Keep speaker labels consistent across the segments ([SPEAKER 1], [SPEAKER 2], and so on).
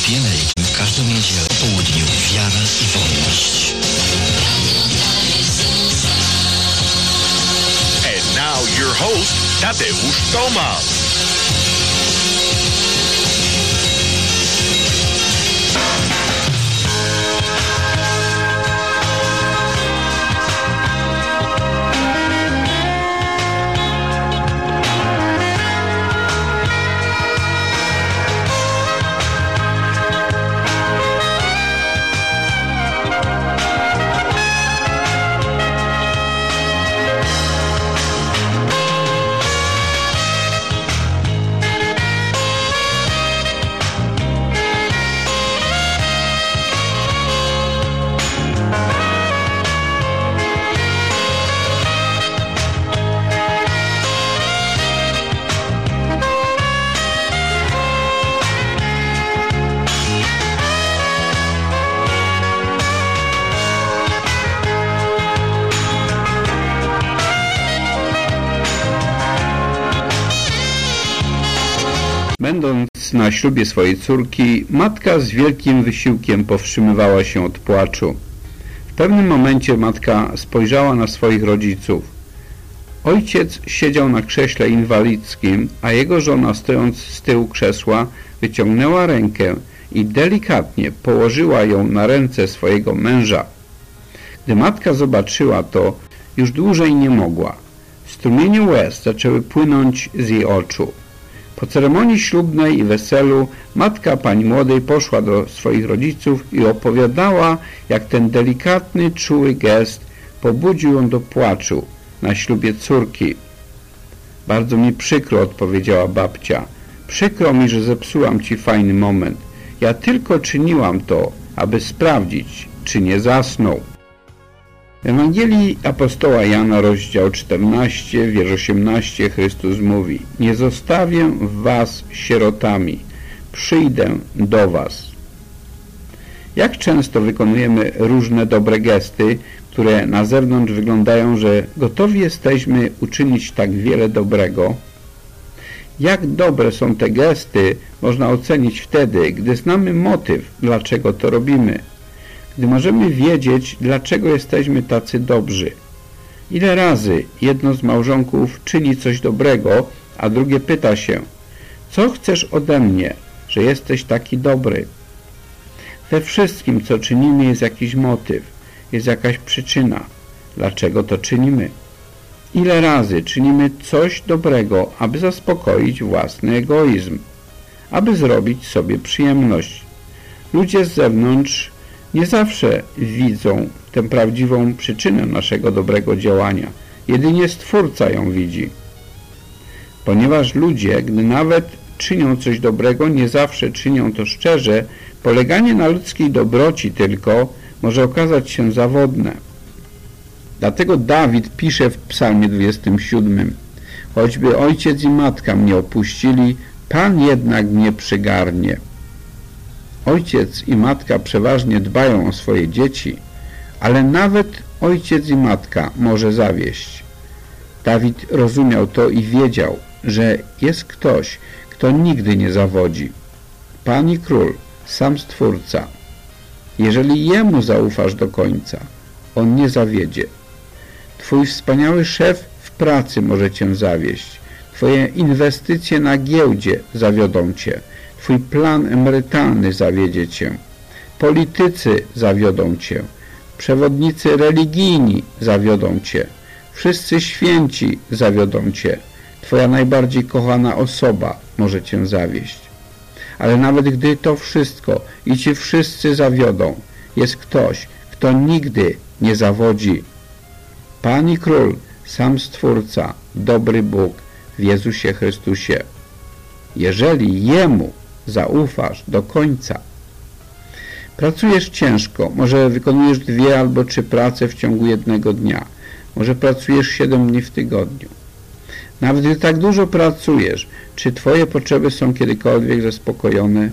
[SPEAKER 1] RP American w każdą niedzielę po południu. Wiara i wolność.
[SPEAKER 2] And now your host, Tadeusz Tomasz.
[SPEAKER 3] Będąc na ślubie swojej córki, matka z wielkim wysiłkiem powstrzymywała się od płaczu. W pewnym momencie matka spojrzała na swoich rodziców. Ojciec siedział na krześle inwalidzkim, a jego żona, stojąc z tyłu krzesła, wyciągnęła rękę i delikatnie położyła ją na ręce swojego męża. Gdy matka zobaczyła to, już dłużej nie mogła. Strumienie łez zaczęły płynąć z jej oczu. Po ceremonii ślubnej i weselu matka pani młodej poszła do swoich rodziców i opowiadała, jak ten delikatny, czuły gest pobudził ją do płaczu na ślubie córki. Bardzo mi przykro, odpowiedziała babcia. Przykro mi, że zepsułam ci fajny moment. Ja tylko czyniłam to, aby sprawdzić, czy nie zasnął. W Ewangelii apostoła Jana, rozdział 14, wiersz 18, Chrystus mówi: nie zostawię was sierotami, przyjdę do was. Jak często wykonujemy różne dobre gesty, które na zewnątrz wyglądają, że gotowi jesteśmy uczynić tak wiele dobrego? Jak dobre są te gesty, można ocenić wtedy, gdy znamy motyw, dlaczego to robimy. Gdy możemy wiedzieć, dlaczego jesteśmy tacy dobrzy. Ile razy jedno z małżonków czyni coś dobrego, a drugie pyta się: co chcesz ode mnie, że jesteś taki dobry? We wszystkim, co czynimy, jest jakiś motyw, jest jakaś przyczyna. Dlaczego to czynimy? Ile razy czynimy coś dobrego, aby zaspokoić własny egoizm, aby zrobić sobie przyjemność. Ludzie z zewnątrz nie zawsze widzą tę prawdziwą przyczynę naszego dobrego działania. Jedynie Stwórca ją widzi. Ponieważ ludzie, gdy nawet czynią coś dobrego, nie zawsze czynią to szczerze, poleganie na ludzkiej dobroci tylko może okazać się zawodne. Dlatego Dawid pisze w Psalmie 27: choćby ojciec i matka mnie opuścili, Pan jednak mnie przygarnie. Ojciec i matka przeważnie dbają o swoje dzieci, ale nawet ojciec i matka może zawieść. Dawid rozumiał to i wiedział, że jest ktoś, kto nigdy nie zawodzi. Pan i Król, sam Stwórca. Jeżeli Jemu zaufasz do końca, On nie zawiedzie. Twój wspaniały szef w pracy może Cię zawieść. Twoje inwestycje na giełdzie zawiodą Cię. Twój plan emerytalny zawiedzie Cię. Politycy zawiodą Cię. Przewodnicy religijni zawiodą Cię. Wszyscy święci zawiodą Cię. Twoja najbardziej kochana osoba może Cię zawieść. Ale nawet gdy to wszystko i Ci wszyscy zawiodą, jest ktoś, kto nigdy nie zawodzi. Pan i Król, sam Stwórca, dobry Bóg w Jezusie Chrystusie. Jeżeli Jemu zaufasz do końca. Pracujesz ciężko, może wykonujesz 2 albo 3 prace w ciągu jednego dnia, może pracujesz 7 dni w tygodniu. Nawet gdy tak dużo pracujesz, czy Twoje potrzeby są kiedykolwiek zaspokojone?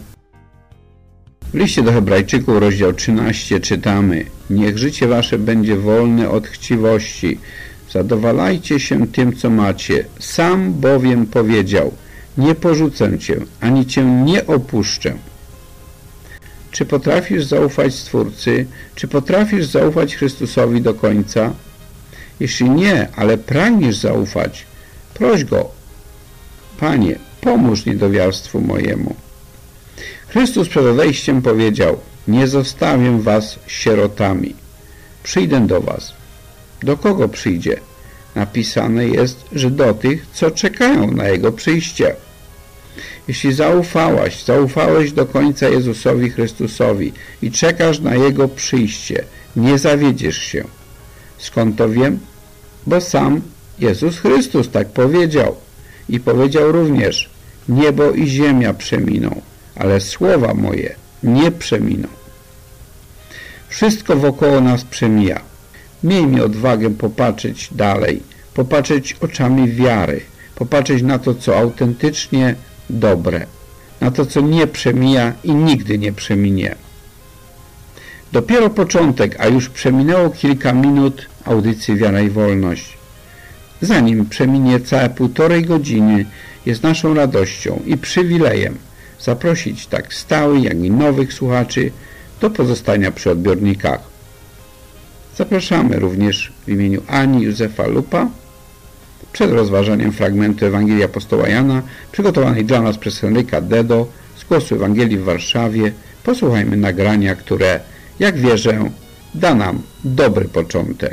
[SPEAKER 3] W liście do Hebrajczyków, rozdział 13, czytamy: niech życie wasze będzie wolne od chciwości, zadowalajcie się tym, co macie. Sam bowiem powiedział: nie porzucę Cię, ani Cię nie opuszczę. Czy potrafisz zaufać Stwórcy? Czy potrafisz zaufać Chrystusowi do końca? Jeśli nie, ale pragniesz zaufać, proś Go: Panie, pomóż niedowiarstwu mojemu. Chrystus przed odejściem powiedział: nie zostawię was sierotami. Przyjdę do was. Do kogo przyjdzie? Napisane jest, że do tych, co czekają na Jego przyjście. Jeśli zaufałeś do końca Jezusowi Chrystusowi i czekasz na Jego przyjście, nie zawiedziesz się. Skąd to wiem? Bo sam Jezus Chrystus tak powiedział. I powiedział również: niebo i ziemia przeminą, ale słowa moje nie przeminą. Wszystko wokoło nas przemija. Miejmy odwagę popatrzeć dalej, popatrzeć oczami wiary, popatrzeć na to, co autentycznie dobre, na to, co nie przemija i nigdy nie przeminie. Dopiero początek, a już przeminęło kilka minut audycji Wiara i Wolność. Zanim przeminie całe 1,5 godziny, jest naszą radością i przywilejem zaprosić tak stałych, jak i nowych słuchaczy do pozostania przy odbiornikach. Zapraszamy również w imieniu Ani Józefa Lupa przed rozważaniem fragmentu Ewangelii Apostoła Jana przygotowanej dla nas przez Henryka Dedo z Głosu Ewangelii w Warszawie. Posłuchajmy nagrania, które, jak wierzę, da nam dobry początek.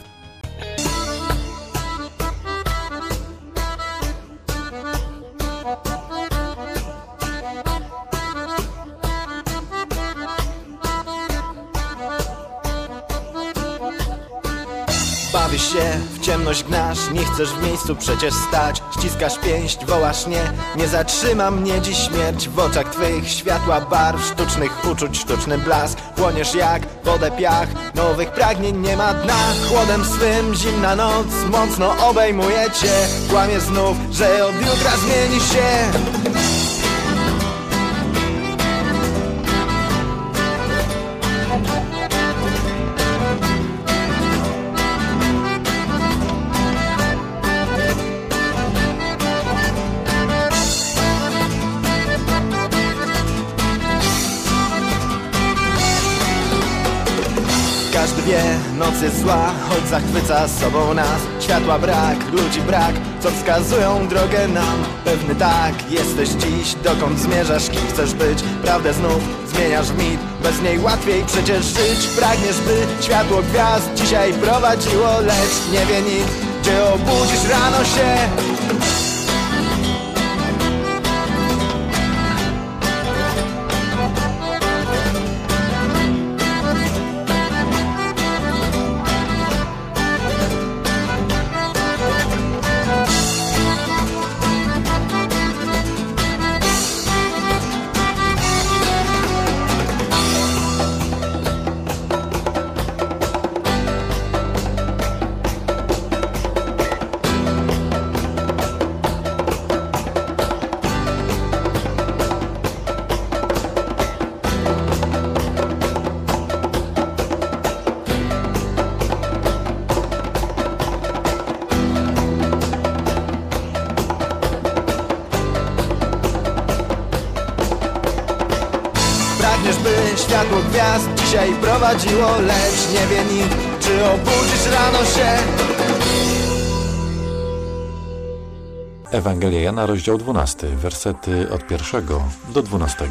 [SPEAKER 4] Bawisz się, w ciemność gnasz, nie chcesz w miejscu przecież stać. Ściskasz pięść, wołasz nie zatrzyma mnie dziś śmierć. W oczach twych światła barw, sztucznych uczuć, sztuczny blask. Płoniesz jak wodę piach, nowych pragnień nie ma dna. Chłodem swym zimna noc mocno obejmuje cię. Kłamiesz znów, że od jutra zmieni się. Każdy wie, noc jest zła, choć zachwyca sobą nas. Światła brak, ludzi brak, co wskazują drogę nam. Pewny tak, jesteś dziś, dokąd zmierzasz, kim chcesz być. Prawdę znów zmieniasz w mit, bez niej łatwiej przecież żyć. Pragniesz, by światło gwiazd dzisiaj prowadziło, lecz nie wie nikt, gdzie obudzisz rano się. Pragniesz, by światło gwiazd dzisiaj prowadziło, lecz nie wie nikt, czy obudzisz rano się.
[SPEAKER 5] Ewangelia Jana, rozdział 12, wersety od 1 do 12.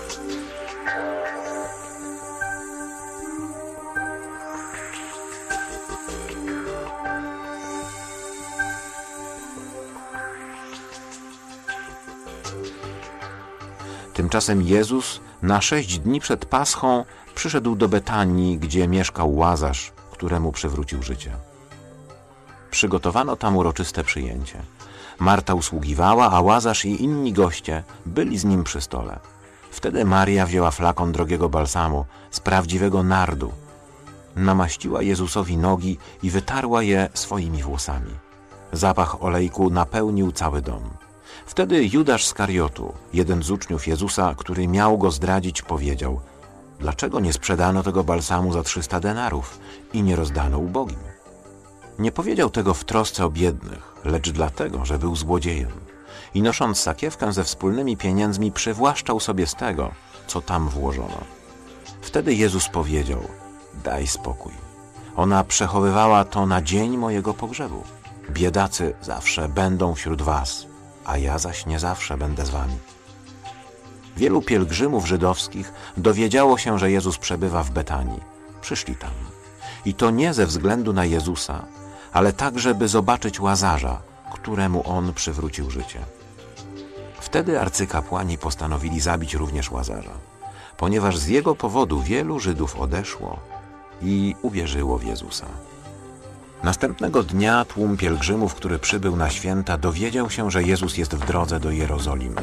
[SPEAKER 6] Tymczasem Jezus na 6 dni przed Paschą przyszedł do Betanii, gdzie mieszkał Łazarz, któremu przywrócił życie. Przygotowano tam uroczyste przyjęcie. Marta usługiwała, a Łazarz i inni goście byli z nim przy stole. Wtedy Maria wzięła flakon drogiego balsamu z prawdziwego nardu, namaściła Jezusowi nogi i wytarła je swoimi włosami. Zapach olejku napełnił cały dom. Wtedy Judasz z Kariotu, jeden z uczniów Jezusa, który miał go zdradzić, powiedział: dlaczego nie sprzedano tego balsamu za 300 denarów i nie rozdano ubogim? Nie powiedział tego w trosce o biednych, lecz dlatego, że był złodziejem i nosząc sakiewkę ze wspólnymi pieniędzmi przywłaszczał sobie z tego, co tam włożono. Wtedy Jezus powiedział: daj spokój. Ona przechowywała to na dzień mojego pogrzebu. Biedacy zawsze będą wśród was, a ja zaś nie zawsze będę z wami. Wielu pielgrzymów żydowskich dowiedziało się, że Jezus przebywa w Betanii. Przyszli tam. I to nie ze względu na Jezusa, ale tak, żeby zobaczyć Łazarza, któremu On przywrócił życie. Wtedy arcykapłani postanowili zabić również Łazarza, ponieważ z jego powodu wielu Żydów odeszło i uwierzyło w Jezusa. Następnego dnia tłum pielgrzymów, który przybył na święta, dowiedział się, że Jezus jest w drodze do Jerozolimy.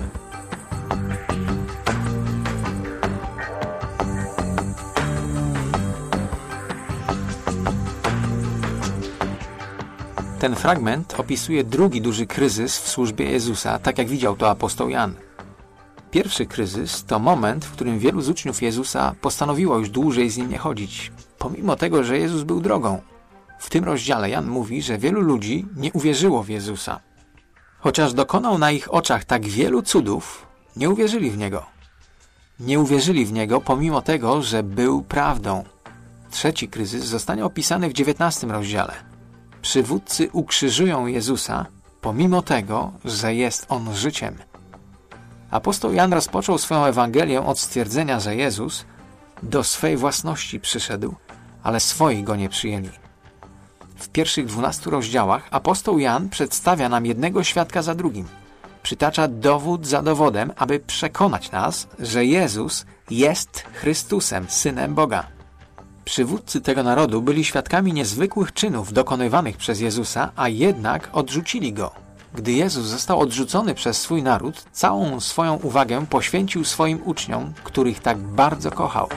[SPEAKER 7] Ten fragment opisuje drugi duży kryzys w służbie Jezusa, tak jak widział to apostoł Jan. Pierwszy kryzys to moment, w którym wielu z uczniów Jezusa postanowiło już dłużej z Nim nie chodzić, pomimo tego, że Jezus był drogą. W tym rozdziale Jan mówi, że wielu ludzi nie uwierzyło w Jezusa. Chociaż dokonał na ich oczach tak wielu cudów, nie uwierzyli w Niego. Nie uwierzyli w Niego pomimo tego, że był prawdą. Trzeci kryzys zostanie opisany w 19 rozdziale. Przywódcy ukrzyżują Jezusa, pomimo tego, że jest On życiem. Apostoł Jan rozpoczął swoją Ewangelię od stwierdzenia, że Jezus do swej własności przyszedł, ale swoi Go nie przyjęli. W pierwszych 12 rozdziałach apostoł Jan przedstawia nam jednego świadka za drugim. Przytacza dowód za dowodem, aby przekonać nas, że Jezus jest Chrystusem, Synem Boga. Przywódcy tego narodu byli świadkami niezwykłych czynów dokonywanych przez Jezusa, a jednak odrzucili Go. Gdy Jezus został odrzucony przez swój naród, całą swoją uwagę poświęcił swoim uczniom, których tak bardzo kochał.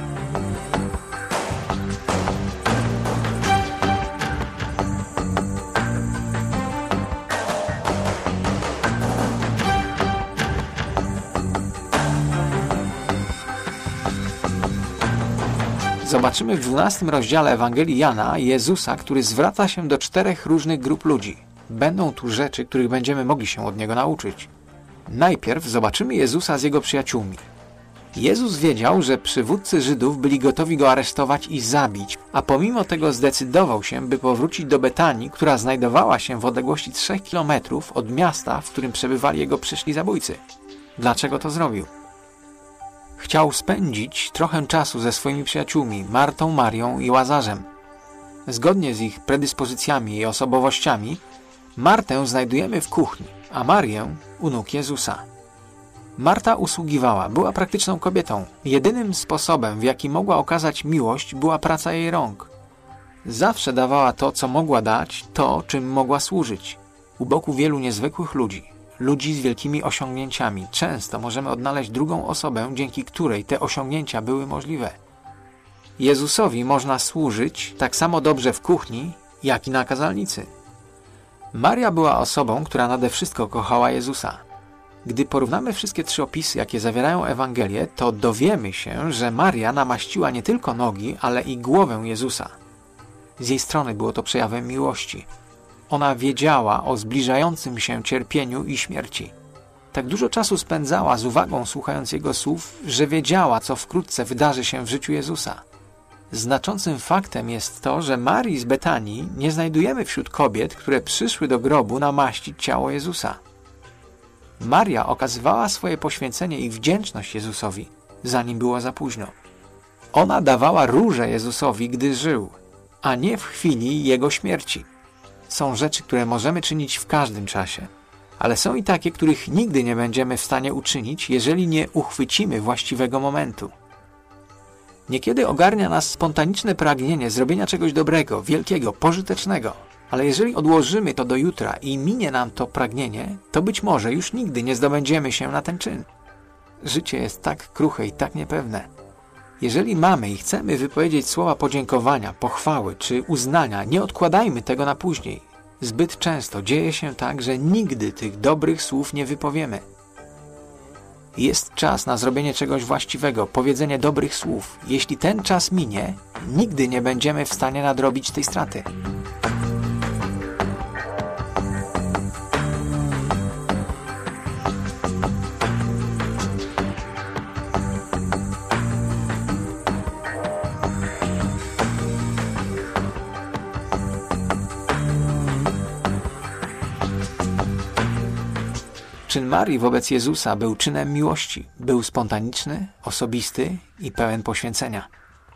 [SPEAKER 7] Zobaczymy w 12 rozdziale Ewangelii Jana Jezusa, który zwraca się do 4 różnych grup ludzi. Będą tu rzeczy, których będziemy mogli się od Niego nauczyć. Najpierw zobaczymy Jezusa z Jego przyjaciółmi. Jezus wiedział, że przywódcy Żydów byli gotowi Go aresztować i zabić, a pomimo tego zdecydował się, by powrócić do Betanii, która znajdowała się w odległości 3 kilometrów od miasta, w którym przebywali Jego przyszli zabójcy. Dlaczego to zrobił? Chciał spędzić trochę czasu ze swoimi przyjaciółmi, Martą, Marią i Łazarzem. Zgodnie z ich predyspozycjami i osobowościami, Martę znajdujemy w kuchni, a Marię u nóg Jezusa. Marta usługiwała, była praktyczną kobietą. Jedynym sposobem, w jaki mogła okazać miłość, była praca jej rąk. Zawsze dawała to, co mogła dać, to, czym mogła służyć. U boku wielu niezwykłych ludzi z wielkimi osiągnięciami. Często możemy odnaleźć drugą osobę, dzięki której te osiągnięcia były możliwe. Jezusowi można służyć tak samo dobrze w kuchni, jak i na kazalnicy. Maria była osobą, która nade wszystko kochała Jezusa. Gdy porównamy wszystkie 3 opisy, jakie zawierają Ewangelię, to dowiemy się, że Maria namaściła nie tylko nogi, ale i głowę Jezusa. Z jej strony było to przejawem miłości. Ona wiedziała o zbliżającym się cierpieniu i śmierci. Tak dużo czasu spędzała z uwagą słuchając Jego słów, że wiedziała, co wkrótce wydarzy się w życiu Jezusa. Znaczącym faktem jest to, że Marii z Betanii nie znajdujemy wśród kobiet, które przyszły do grobu namaścić ciało Jezusa. Maria okazywała swoje poświęcenie i wdzięczność Jezusowi, zanim było za późno. Ona dawała róże Jezusowi, gdy żył, a nie w chwili Jego śmierci. Są rzeczy, które możemy czynić w każdym czasie, ale są i takie, których nigdy nie będziemy w stanie uczynić, jeżeli nie uchwycimy właściwego momentu. Niekiedy ogarnia nas spontaniczne pragnienie zrobienia czegoś dobrego, wielkiego, pożytecznego, ale jeżeli odłożymy to do jutra i minie nam to pragnienie, to być może już nigdy nie zdobędziemy się na ten czyn. Życie jest tak kruche i tak niepewne. Jeżeli mamy i chcemy wypowiedzieć słowa podziękowania, pochwały czy uznania, nie odkładajmy tego na później. Zbyt często dzieje się tak, że nigdy tych dobrych słów nie wypowiemy. Jest czas na zrobienie czegoś właściwego, powiedzenie dobrych słów. Jeśli ten czas minie, nigdy nie będziemy w stanie nadrobić tej straty. Czyn Marii wobec Jezusa był czynem miłości. Był spontaniczny, osobisty i pełen poświęcenia.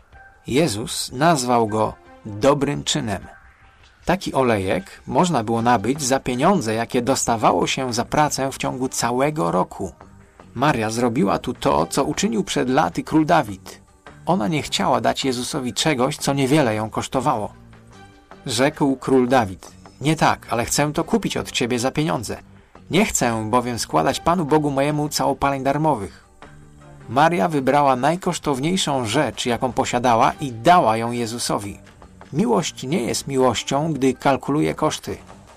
[SPEAKER 7] Jezus nazwał go dobrym czynem. Taki olejek można było nabyć za pieniądze, jakie dostawało się za pracę w ciągu całego roku. Maria zrobiła tu to, co uczynił przed laty król Dawid. Ona nie chciała dać Jezusowi czegoś, co niewiele ją kosztowało. Rzekł król Dawid: nie tak, ale chcę to kupić od ciebie za pieniądze. Nie chcę bowiem składać Panu Bogu mojemu całopaleń darmowych. Maria wybrała najkosztowniejszą rzecz, jaką posiadała i dała ją Jezusowi. Miłość nie jest miłością, gdy kalkuluje koszty.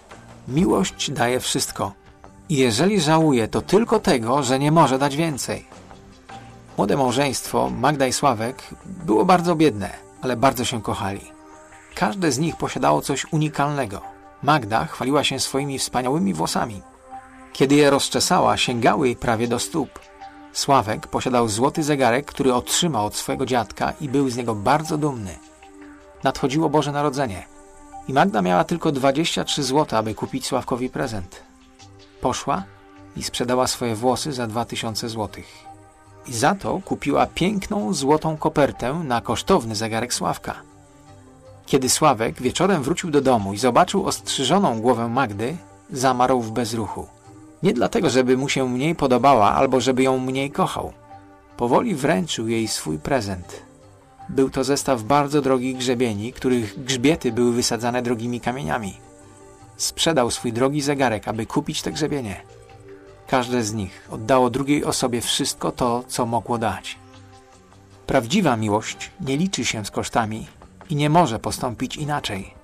[SPEAKER 7] Miłość daje wszystko. I jeżeli żałuje, to tylko tego, że nie może dać więcej. Młode małżeństwo, Magda i Sławek, było bardzo biedne, ale bardzo się kochali. Każde z nich posiadało coś unikalnego. Magda chwaliła się swoimi wspaniałymi włosami. Kiedy je rozczesała, sięgały jej prawie do stóp. Sławek posiadał złoty zegarek, który otrzymał od swojego dziadka i był z niego bardzo dumny. Nadchodziło Boże Narodzenie i Magda miała tylko 23 zł, aby kupić Sławkowi prezent. Poszła i sprzedała swoje włosy za 2000 zł. I za to kupiła piękną złotą kopertę na kosztowny zegarek Sławka. Kiedy Sławek wieczorem wrócił do domu i zobaczył ostrzyżoną głowę Magdy, zamarł w bezruchu. Nie dlatego, żeby mu się mniej podobała albo żeby ją mniej kochał. Powoli wręczył jej swój prezent. Był to zestaw bardzo drogich grzebieni, których grzbiety były wysadzane drogimi kamieniami. Sprzedał swój drogi zegarek, aby kupić te grzebienie. Każde z nich oddało drugiej osobie wszystko to, co mogło dać. Prawdziwa miłość nie liczy się z kosztami i nie może postąpić inaczej.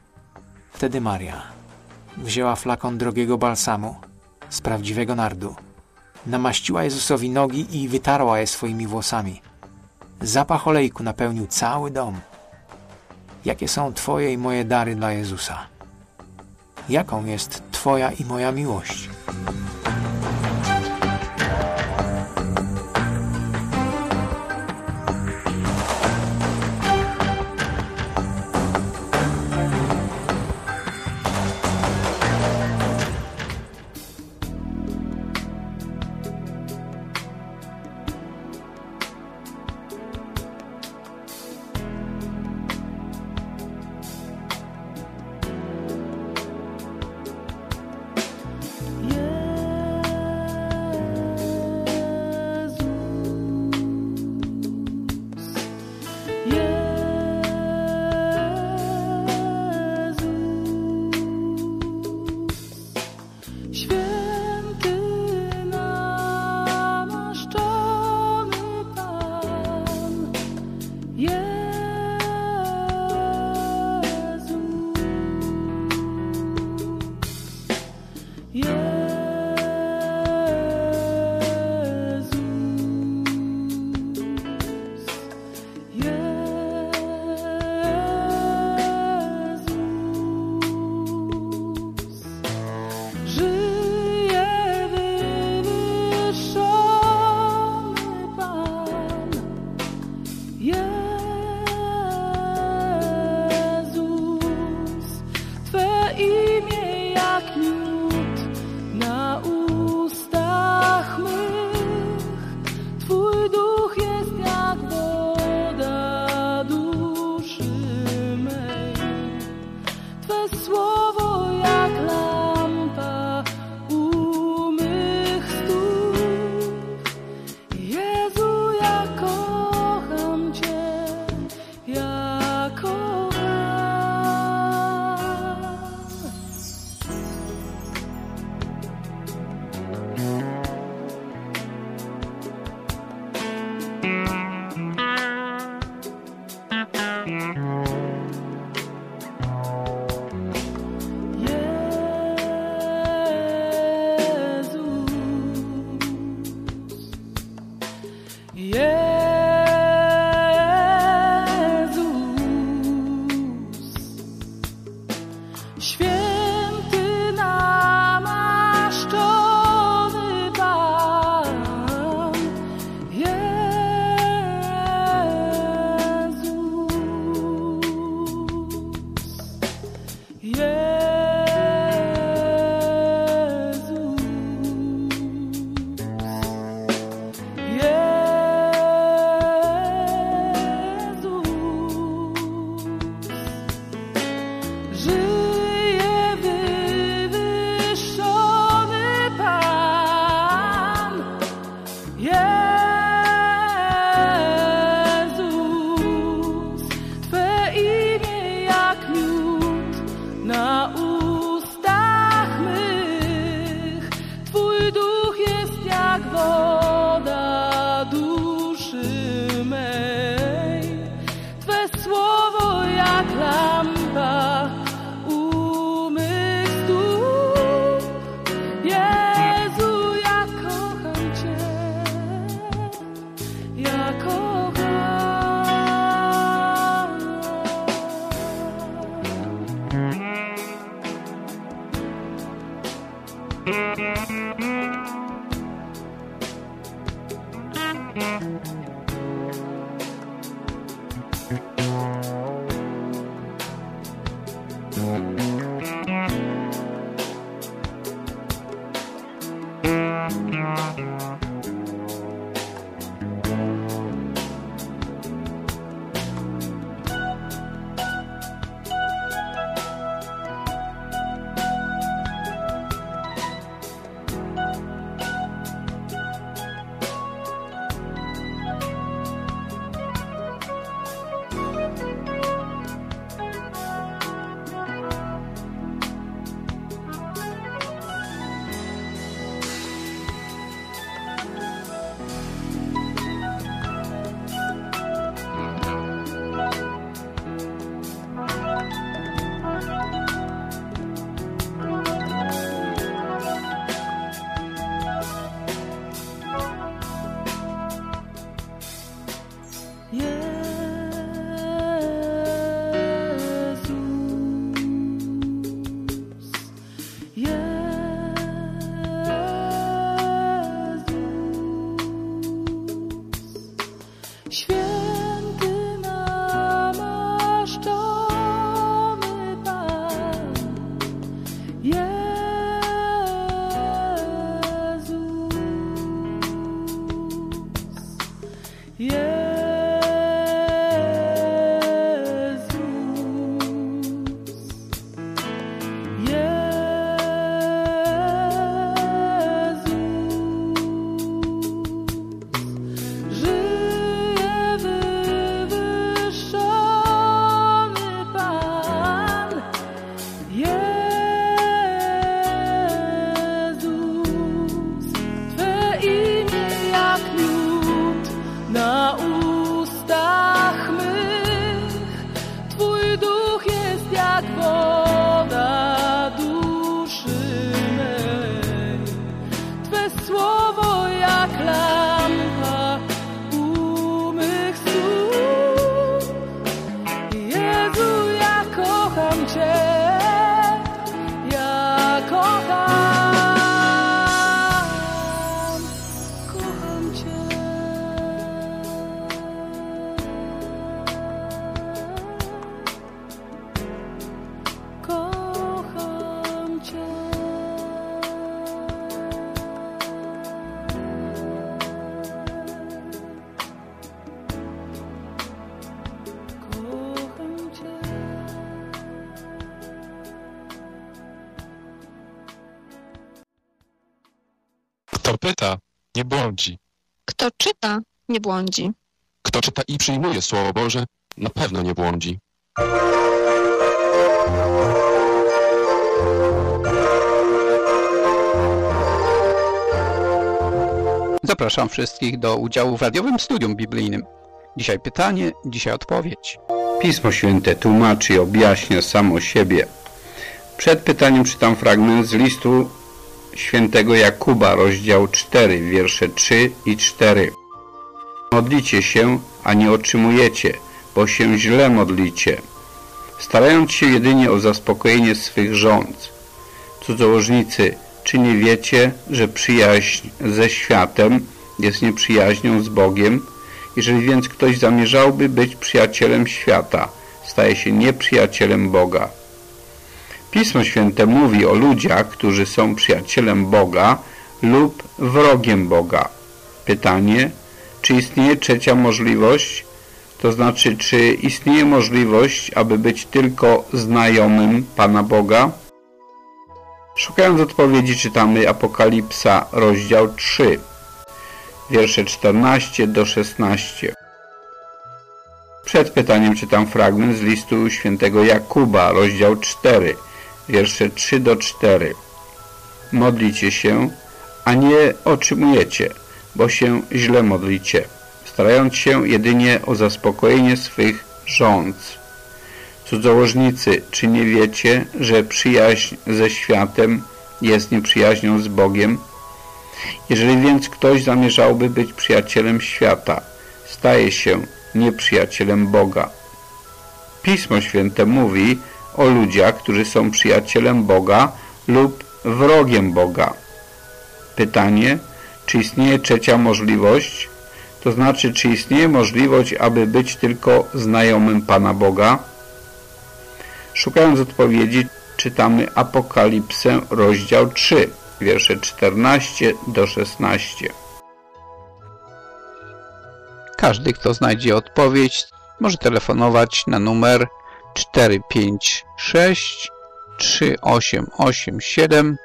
[SPEAKER 7] Wtedy Maria wzięła flakon drogiego balsamu z prawdziwego nardu, namaściła Jezusowi nogi i wytarła je swoimi włosami. Zapach olejku napełnił cały dom. Jakie są Twoje i moje dary dla Jezusa? Jaką jest Twoja i moja miłość?
[SPEAKER 8] Kto pyta, nie błądzi.
[SPEAKER 9] Kto czyta, nie błądzi.
[SPEAKER 8] Kto czyta i przyjmuje Słowo Boże, na pewno nie błądzi.
[SPEAKER 3] Zapraszam wszystkich do udziału w radiowym studium biblijnym. Dzisiaj pytanie, dzisiaj odpowiedź. Pismo Święte tłumaczy i objaśnia samo siebie. Przed pytaniem czytam fragment z listu świętego Jakuba, rozdział 4, wiersze 3 i 4. Modlicie się, a nie otrzymujecie, bo się źle modlicie, starając się jedynie o zaspokojenie swych żądz. Cudzołożnicy, czy nie wiecie, że przyjaźń ze światem jest nieprzyjaźnią z Bogiem? Jeżeli więc ktoś zamierzałby być przyjacielem świata, staje się nieprzyjacielem Boga. Pismo Święte mówi o ludziach, którzy są przyjacielem Boga lub wrogiem Boga. Pytanie, czy istnieje trzecia możliwość? To znaczy, czy istnieje możliwość, aby być tylko znajomym Pana Boga? Szukając odpowiedzi czytamy Apokalipsa, rozdział 3, wiersze 14 do 16. Przed pytaniem czytam fragment z listu świętego Jakuba, rozdział 4, wiersze 3 do 4. Modlicie się, a nie otrzymujecie, bo się źle modlicie, starając się jedynie o zaspokojenie swych żądz. Cudzołożnicy, czy nie wiecie, że przyjaźń ze światem jest nieprzyjaźnią z Bogiem? Jeżeli więc ktoś zamierzałby być przyjacielem świata, staje się nieprzyjacielem Boga. Pismo Święte mówi o ludziach, którzy są przyjacielem Boga lub wrogiem Boga. Pytanie, czy istnieje trzecia możliwość? To znaczy, czy istnieje możliwość, aby być tylko znajomym Pana Boga? Szukając odpowiedzi, czytamy Apokalipsę, rozdział 3, wiersze 14 do 16. Każdy, kto znajdzie odpowiedź, może telefonować na numer 456 3887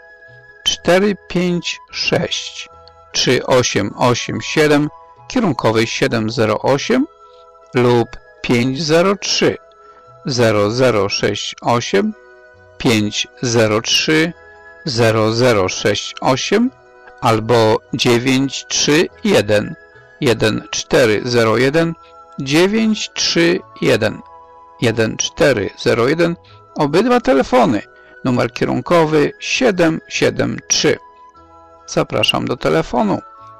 [SPEAKER 3] 456 3887 kierunkowy 708 lub 503 0068 503 0068 albo 931 1401 931 1401. Obydwa telefony. Numer kierunkowy 773. Zapraszam do telefonu.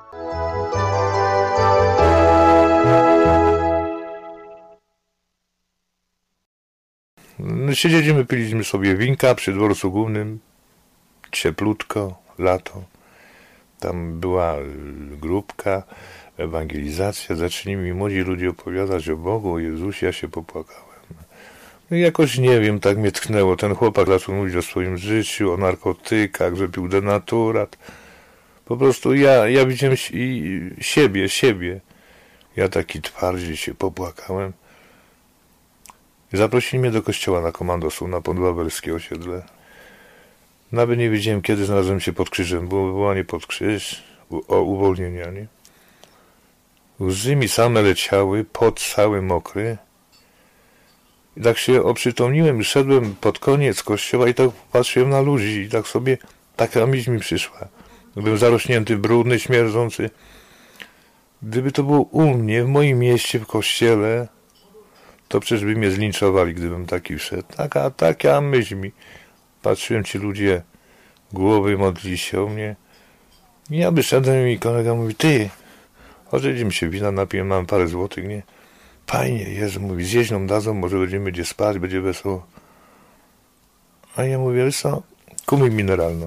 [SPEAKER 10] Siedzieliśmy, piliśmy sobie winka przy dworcu głównym, cieplutko, lato. Tam była grupka, ewangelizacja, zaczęli mi młodzi ludzie opowiadać o Bogu, o Jezusie, ja się popłakałem. No i jakoś nie wiem, tak mnie tknęło. Ten chłopak zaczął mówić o swoim życiu, o narkotykach, że pił denaturat. Po prostu ja widziałem siebie. Ja taki twardziej się popłakałem. Zaprosili mnie do kościoła na Komandosu, na podwawelskie osiedle. Nawet nie wiedziałem, kiedy znalazłem się pod krzyżem, bo była nie pod krzyż, o uwolnienia, nie? Łzy mi same leciały, pot cały mokry. I tak się oprzytomniłem i szedłem pod koniec kościoła i tak patrzyłem na ludzi i tak sobie taka myśl mi przyszła. Byłem zarośnięty, brudny, śmierdzący. Gdyby to było u mnie, w moim mieście, w kościele, to przecież by mnie zlinczowali, gdybym taki wszedł. Taka myśl mi. Patrzyłem, ci ludzie głowy modli się o mnie. I ja wyszedłem i kolega mówi, ty, chodź, idziemy się wina napiłem, mam parę złotych, nie? Fajnie, Jezu, mówi, zjeść nam dadzą, może będziemy gdzie spać, będzie wesoło. A ja mówię, wiesz co, kup mi mineralną.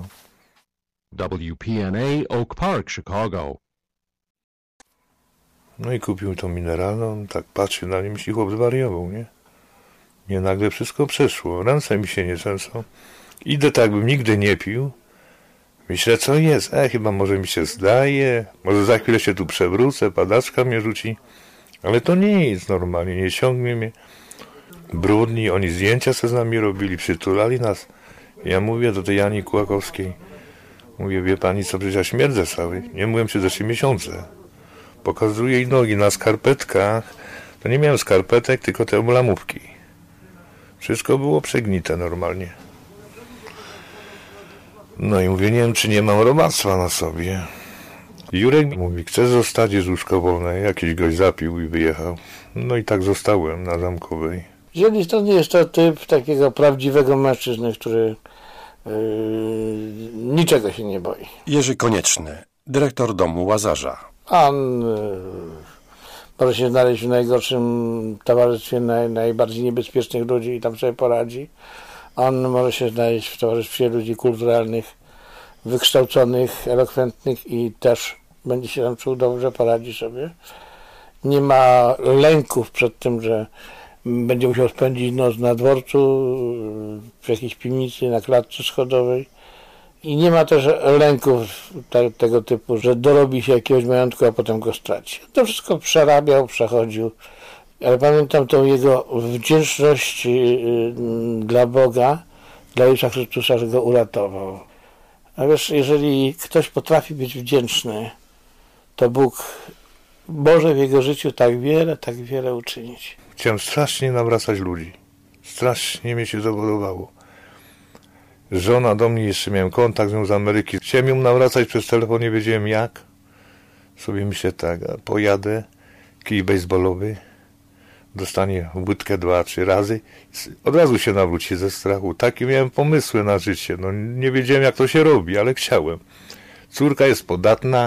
[SPEAKER 2] WPNA Oak Park, Chicago.
[SPEAKER 10] No i kupił tą mineralną, tak patrzy na nie, myśli, chłop zwariował, nie? Nie, nagle wszystko przeszło, ręce mi się nie trzęsą. Idę tak, bym nigdy nie pił. Myślę, co jest? Chyba może mi się zdaje, może za chwilę się tu przewrócę, padaczka mnie rzuci. Ale to nie jest normalnie, nie ciągnie mnie. Brudni, oni zdjęcia se z nami robili, przytulali nas. Ja mówię do tej Jani Kłakowskiej, Mówię, wie pani co, przecież ja śmierdzę cały. Nie myłem się ze 3 miesiące. Pokazuję jej nogi na skarpetkach. To nie miałem skarpetek, tylko te oblamówki. Wszystko było przegnite normalnie. No i mówię, nie wiem, czy nie mam robactwa na sobie. Jurek mówi, chce zostać, jest łóżko wolne. Jakiś gość zapił i wyjechał. No i tak zostałem na Zamkowej.
[SPEAKER 11] Z jednej strony jest to typ takiego prawdziwego mężczyzny, który niczego się nie boi.
[SPEAKER 8] Jerzy Konieczny, dyrektor domu Łazarza.
[SPEAKER 11] On może się znaleźć w najgorszym towarzystwie najbardziej niebezpiecznych ludzi i tam sobie poradzi. On może się znaleźć w towarzystwie ludzi kulturalnych, wykształconych, elokwentnych i też będzie się tam czuł dobrze, poradzi sobie. Nie ma lęków przed tym, że będzie musiał spędzić noc na dworcu, w jakiejś piwnicy, na klatce schodowej. I nie ma też lęków tego typu, że dorobi się jakiegoś majątku, a potem go straci. To wszystko przerabiał, przechodził. Ale pamiętam tą jego wdzięczność dla Boga, dla Jezusa Chrystusa, że go uratował. A wiesz, jeżeli ktoś potrafi być wdzięczny, to Bóg może w jego życiu tak wiele uczynić.
[SPEAKER 10] Chciałem strasznie nawracać ludzi. Strasznie mi się to podobało. Żona do mnie, jeszcze miałem kontakt z nią z Ameryki. Chciałem ją nawracać przez telefon, nie wiedziałem jak. Sobie myślę tak, pojadę, kij baseballowy, dostanie łódkę 2-3 razy. Od razu się nawróci ze strachu. Takie miałem pomysły na życie. No, nie wiedziałem jak to się robi, ale chciałem. Córka jest podatna.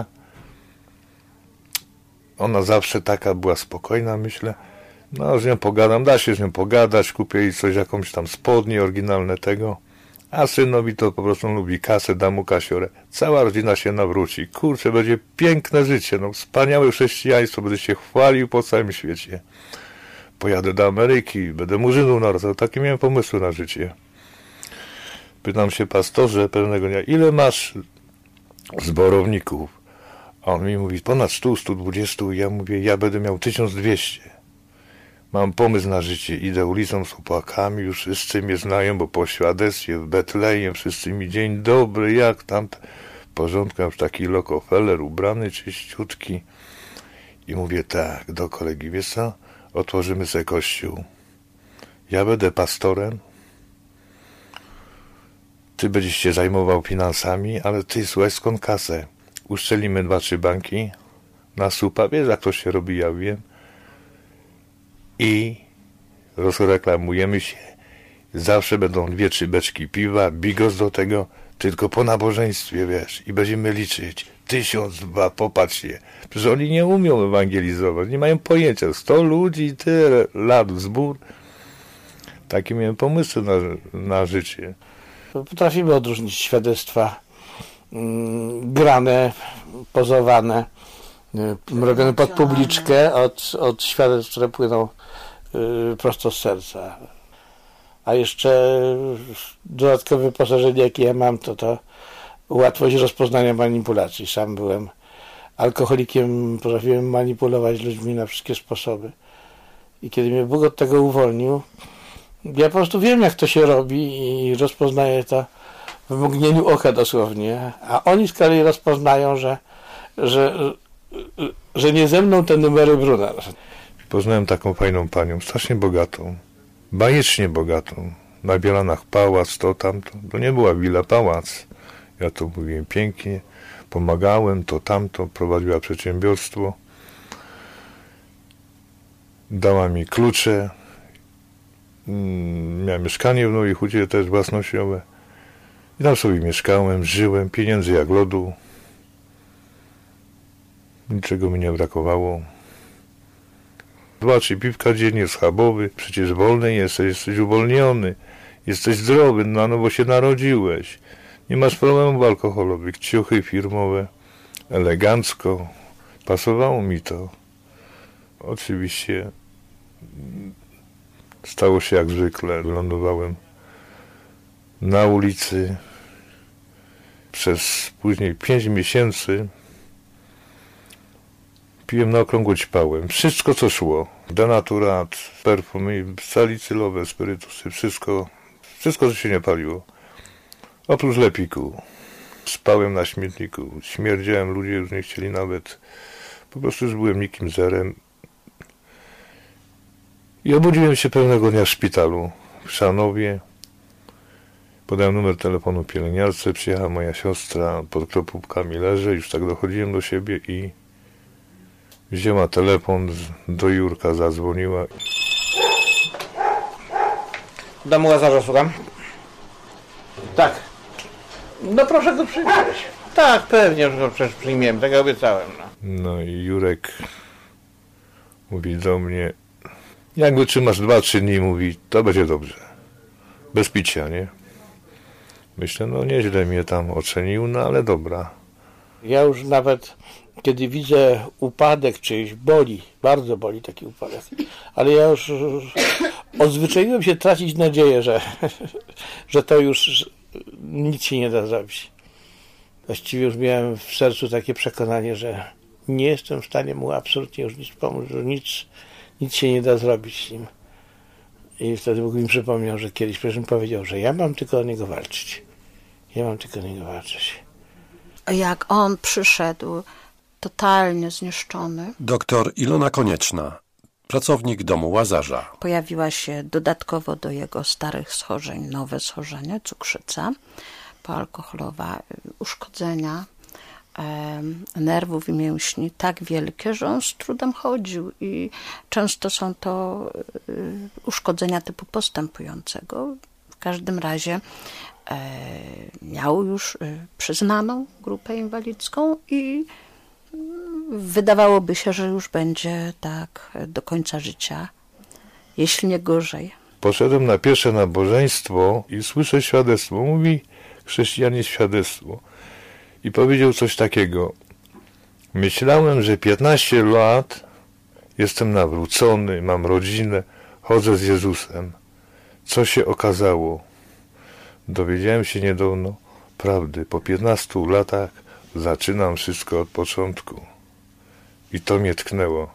[SPEAKER 10] Ona zawsze taka była spokojna, myślę. No, z nią pogadam, da się z nią pogadać, kupię jej coś, jakąś tam spodnie oryginalne tego. A synowi to po prostu lubi kasę, da mu kasiorę. Cała rodzina się nawróci. Kurczę, będzie piękne życie, no wspaniałe chrześcijaństwo, będę się chwalił po całym świecie. Pojadę do Ameryki, będę murzyną narodzał. Takie miałem pomysły na życie. Pytam się pastorze pewnego dnia, ile masz zborowników? A on mi mówi, ponad 100, 120. Ja mówię, ja będę miał 1200. Mam pomysł na życie, idę ulicą z chłopakami, już wszyscy mnie znają, bo po świadectwie w Betlejem wszyscy mi dzień dobry, jak tam w porządku, już taki Rockefeller ubrany, czyściutki. I mówię tak do kolegi, wiesz co, otworzymy sobie kościół. Ja będę pastorem, ty będziesz się zajmował finansami, ale ty słuchaj, skąd kasę? Uszczelimy 2-3 banki na słupa, wiesz jak to się robi, ja wiem. I rozreklamujemy się. Zawsze będą 2-3 beczki piwa, bigos do tego, tylko po nabożeństwie, wiesz. I będziemy liczyć. 1000, 2, popatrzcie. Przecież oni nie umią ewangelizować, nie mają pojęcia. 100 ludzi, tyle lat zbór. Takie miałem pomysły na życie.
[SPEAKER 11] Potrafimy odróżnić świadectwa grane, pozowane, robione pod publiczkę od świadectw, które płyną prosto z serca. A jeszcze dodatkowe wyposażenie, jakie ja mam, to łatwość rozpoznania manipulacji. Sam byłem alkoholikiem, potrafiłem manipulować ludźmi na wszystkie sposoby. I kiedy mnie Bóg od tego uwolnił, ja po prostu wiem, jak to się robi i rozpoznaję to w mgnieniu oka dosłownie. A oni z kolei rozpoznają, że nie ze mną te numery Brunner.
[SPEAKER 10] Poznałem taką fajną panią, strasznie bogatą, bajecznie bogatą. Na Bielanach pałac, to tamto. To nie była willa, pałac. Ja to mówiłem pięknie, pomagałem, to tamto, prowadziła przedsiębiorstwo. Dała mi klucze. Miałem mieszkanie w Nowej Hucie, też własnościowe. I tam sobie mieszkałem, żyłem, pieniędzy jak lodu. Niczego mi nie brakowało. 2-3 piwka dziennie, schabowy, przecież wolny jesteś uwolniony, jesteś zdrowy, na nowo się narodziłeś. Nie masz problemów alkoholowych, ciuchy firmowe, elegancko. Pasowało mi to. Oczywiście stało się jak zwykle. Lądowałem na ulicy przez później 5 miesięcy. Piłem na okrągło, ćpałem. Wszystko, co szło. Denaturat, perfumy, salicylowe, spirytusy, wszystko, co się nie paliło. Oprócz lepiku. Spałem na śmietniku, śmierdziałem, ludzie już nie chcieli nawet, po prostu już byłem nikim zerem. I obudziłem się pewnego dnia w szpitalu w Szanowie. Podałem numer telefonu pielęgniarce, przyjechała moja siostra, pod kropówkami leżę, już tak dochodziłem do siebie i wzięła telefon, do Jurka zadzwoniła.
[SPEAKER 11] W domu Łazarza słucham. Tak. No proszę go przyjąć. Tak, pewnie, że go przecież przyjmiemy, tak jak obiecałem.
[SPEAKER 10] No i Jurek mówi do mnie, jak wytrzymasz 2-3 dni, mówi, to będzie dobrze. Bez picia, nie? Myślę, no nieźle mnie tam ocenił, no ale dobra.
[SPEAKER 11] Ja już nawet, kiedy widzę upadek czyjś, boli, bardzo boli taki upadek, ale ja już odzwyczaiłem się tracić nadzieję, że to już nic się nie da zrobić. Właściwie już miałem w sercu takie przekonanie, że nie jestem w stanie mu absolutnie już nic pomóc, że nic się nie da zrobić z nim. I wtedy Bóg mi przypomniał, że kiedyś przecież powiedział, że ja mam tylko o niego walczyć. Ja mam tylko o niego walczyć.
[SPEAKER 12] Jak on przyszedł totalnie zniszczony.
[SPEAKER 5] Doktor Ilona Konieczna, pracownik domu Łazarza.
[SPEAKER 12] Pojawiła się dodatkowo do jego starych schorzeń nowe schorzenie, cukrzyca poalkoholowa, uszkodzenia nerwów i mięśni tak wielkie, że on z trudem chodził i często są to uszkodzenia typu postępującego. W każdym razie miał już przyznaną grupę inwalidzką i wydawałoby się, że już będzie tak do końca życia, jeśli nie gorzej.
[SPEAKER 10] Poszedłem na pierwsze nabożeństwo i słyszę świadectwo. Mówi chrześcijanin świadectwo. I powiedział coś takiego. Myślałem, że 15 lat jestem nawrócony, mam rodzinę, chodzę z Jezusem. Co się okazało? Dowiedziałem się niedawno prawdy. Po 15 latach zaczynam wszystko od początku. I to mnie tknęło.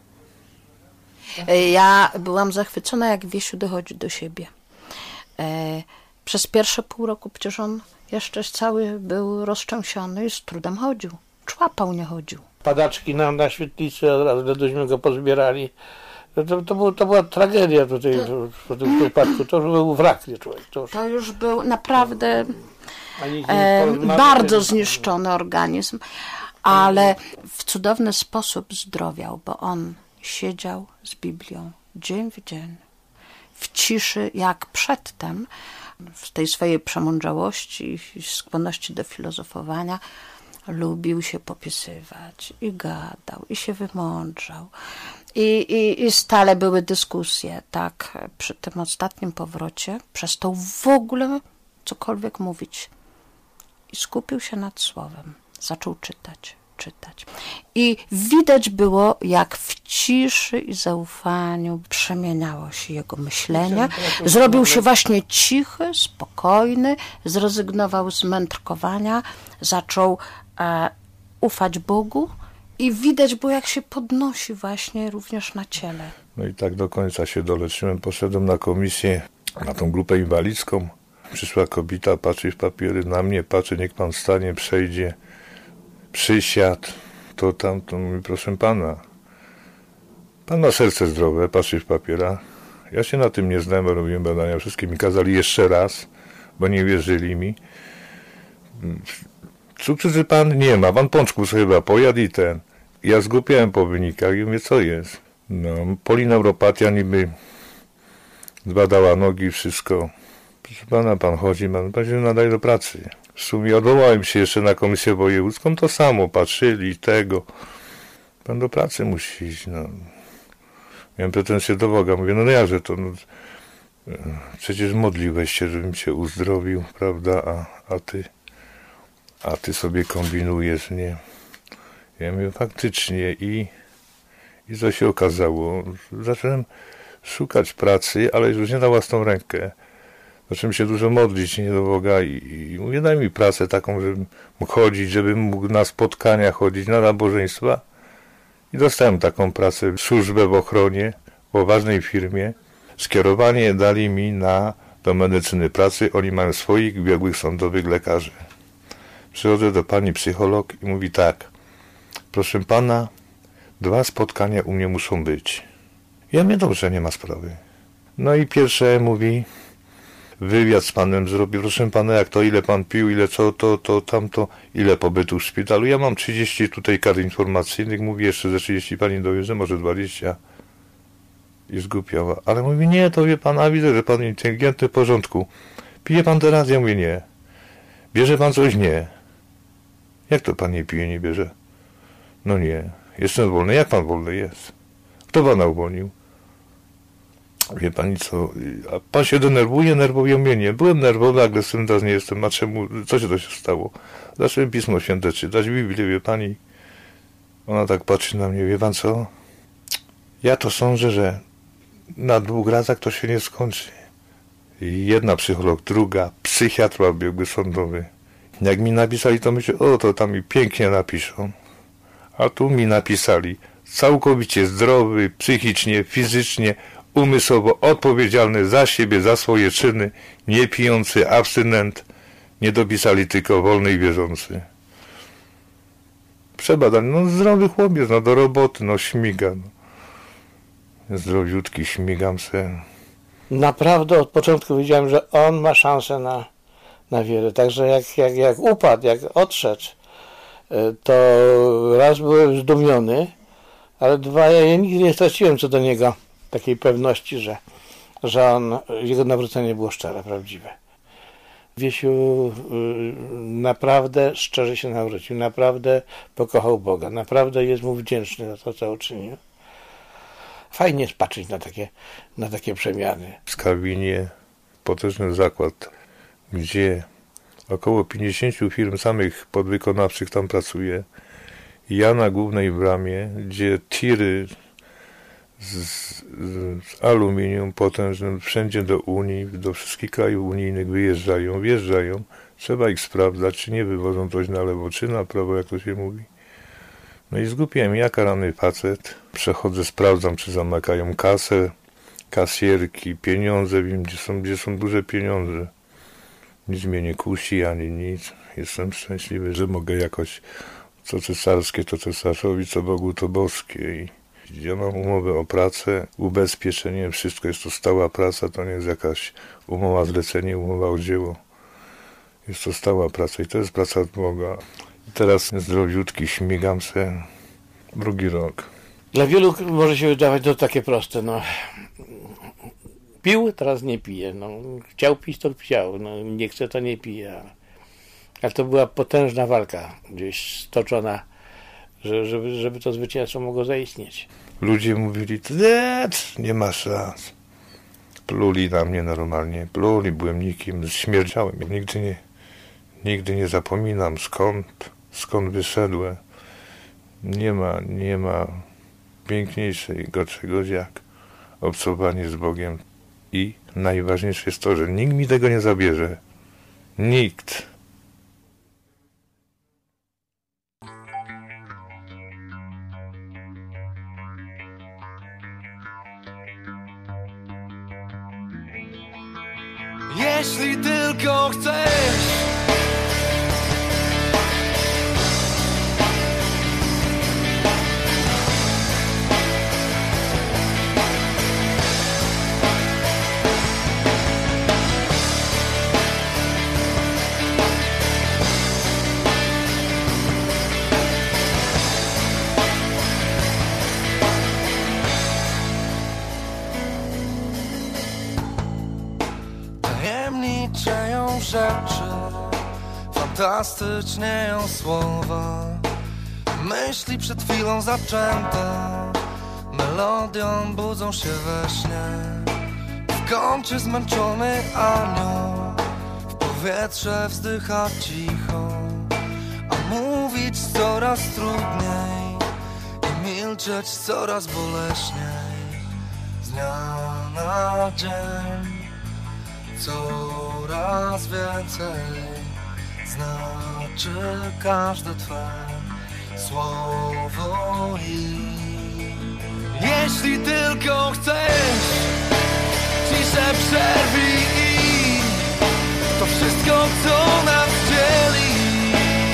[SPEAKER 12] Ja byłam zachwycona, jak Wiesiu dochodzi do siebie. Przez pierwsze pół roku przecież on jeszcze cały był roztrzęsiony i z trudem chodził. Człapał, nie chodził.
[SPEAKER 11] Padaczki na świetlicy, od razu dośmy go pozbierali. To była tragedia tutaj po tym wypadku. To już był wrak, nie człowiek.
[SPEAKER 12] To już był naprawdę bardzo zniszczony organizm, ale w cudowny sposób zdrowiał, bo on siedział z Biblią dzień w dzień, w ciszy, jak przedtem, w tej swojej przemądrzałości i skłonności do filozofowania, lubił się popisywać i gadał, i się wymądrzał. I stale były dyskusje, tak, przy tym ostatnim powrocie przestał w ogóle cokolwiek mówić. I skupił się nad słowem. Zaczął czytać. I widać było, jak w ciszy i zaufaniu przemieniało się jego myślenie. Zrobił się właśnie cichy, spokojny, zrezygnował z mędrkowania, zaczął ufać Bogu i widać było, jak się podnosi właśnie również na ciele.
[SPEAKER 10] No i tak do końca się doleczyłem. Poszedłem na komisję, na tą grupę inwalidzką. Przyszła kobieta, patrzy w papiery, na mnie patrzy, niech pan wstanie, przejdzie. Przysiadł, to mówi, proszę pana, pan ma serce zdrowe, patrzy w papierach. Ja się na tym nie znałem, bo robiłem badania, wszystkie mi kazali jeszcze raz, bo nie wierzyli mi. Cukrzycy pan nie ma, pan pączków sobie chyba pojadł i ten. Ja zgłupiałem po wynikach i mówię, co jest? No, polineuropatia niby zbadała nogi, wszystko. Proszę pana, pan chodzi, pan się nadaje do pracy. W sumie odwołałem się jeszcze na komisję wojewódzką, to samo, patrzyli tego. Pan do pracy musi iść, no. Miałem pretensje do Boga, mówię, no jakże to, no, przecież modliłeś się, żebym cię uzdrowił, prawda, a ty sobie kombinujesz, nie? Ja mówię, faktycznie i co się okazało? Zacząłem szukać pracy, ale już nie na własną rękę. Zacząłem się dużo modlić, nie do Boga i mówię, daj mi pracę taką, żebym mógł chodzić, żebym mógł na spotkania chodzić, na nabożeństwa. I dostałem taką pracę, służbę w ochronie, w ważnej firmie. Skierowanie dali mi do medycyny pracy, oni mają swoich biegłych sądowych lekarzy. Przychodzę do pani psycholog i mówi tak: proszę pana, 2 spotkania u mnie muszą być. Ja mówię, dobrze, nie ma sprawy. No i pierwsze mówi, wywiad z panem zrobi, proszę pana, jak to, ile pan pił, ile co, to, tamto, ile pobytu w szpitalu. Ja mam 30 tutaj kart informacyjnych, mówi, jeszcze ze 30 pani dowierzę, może 20. I zgłupiała. Ale mówi, nie, to wie pan, a widzę, że pan inteligentny, w porządku. Pije pan teraz? Ja mówię, nie. Bierze pan coś? Nie. Jak to pan nie pije, nie bierze? No nie. Jestem wolny. Jak pan wolny jest? Kto pana uwolnił? Wie pani co? A pan się denerwuje? Nerwują mnie? Nie. Byłem nerwowy, agresywny, teraz nie jestem. A czemu? Co się to się stało? Zacząłem Pismo Święte czytać, Biblię, wie pani. Ona tak patrzy na mnie, wie pan co? Ja to sądzę, że na 2 razach to się nie skończy. Jedna psycholog, druga, psychiatra biegły sądowy. Jak mi napisali, to myślę, o, to tam mi pięknie napiszą. A tu mi napisali, całkowicie zdrowy, psychicznie, fizycznie, umysłowo odpowiedzialny za siebie, za swoje czyny, nie pijący, abstynent. Nie dopisali tylko wolny i wierzący. Przebadany, no zdrowy chłopiec, no do roboty, no śmiga. No. Zdrowiutki, śmigam se.
[SPEAKER 11] Naprawdę od początku wiedziałem, że on ma szansę na wiele. Także jak upadł, jak odszedł, to raz byłem zdumiony, ale 2, ja nigdy nie straciłem co do niego takiej pewności, że jego nawrócenie było szczere, prawdziwe. Wiesiu naprawdę szczerze się nawrócił, naprawdę pokochał Boga, naprawdę jest mu wdzięczny za to, co uczynił. Fajnie jest patrzeć na takie przemiany.
[SPEAKER 10] W Skawinie potężny zakład, gdzie około 50 firm samych podwykonawczych tam pracuje. Ja na głównej bramie, gdzie tiry z aluminium potężnym wszędzie do Unii, do wszystkich krajów unijnych wjeżdżają. Trzeba ich sprawdzać, czy nie wywożą coś na lewo, czy na prawo, jak to się mówi. No i zgłupiałem, ja karany facet, przechodzę, sprawdzam, czy zamykają kasę, kasjerki, pieniądze, wiem, gdzie są duże pieniądze. Nic mnie nie kusi, ani nic. Jestem szczęśliwy, że mogę jakoś, co cesarskie, to cesarzowi, co Bogu, to boskie. I ja mam umowę o pracę, ubezpieczenie, wszystko jest to stała praca, to nie jest jakaś umowa zlecenie, umowa o dzieło. Jest to stała praca i to jest praca od Boga. Teraz zdrowiutki, śmigam se 2 rok.
[SPEAKER 11] Dla wielu może się wydawać to takie proste, no. Pił, teraz nie pije, no. Chciał pić, to chciał, no. Nie chce, to nie pije. Ale to była potężna walka gdzieś stoczona, żeby to zwycięstwo mogło zaistnieć.
[SPEAKER 10] Ludzie mówili, nie ma szans. Pluli na mnie normalnie, byłem nikim, śmierdziałem. Nigdy nie zapominam, skąd wyszedłem. Nie ma piękniejszego czegoś jak obcowanie z Bogiem. I najważniejsze jest to, że nikt mi tego nie zabierze. Nikt.
[SPEAKER 13] Jeśli tylko chcesz, tajemniczeją rzeczy, fantastycznieją słowa, myśli przed chwilą zaczęte, melodią budzą się we śnie. W kącie zmęczony anioł, w powietrze wzdycha cicho, a mówić coraz trudniej i milczeć coraz boleśniej. Z dnia na dzień coraz więcej znaczy każde Twe słowo i jeśli tylko chcesz, ciszę przerwij i to wszystko, co nas dzieli,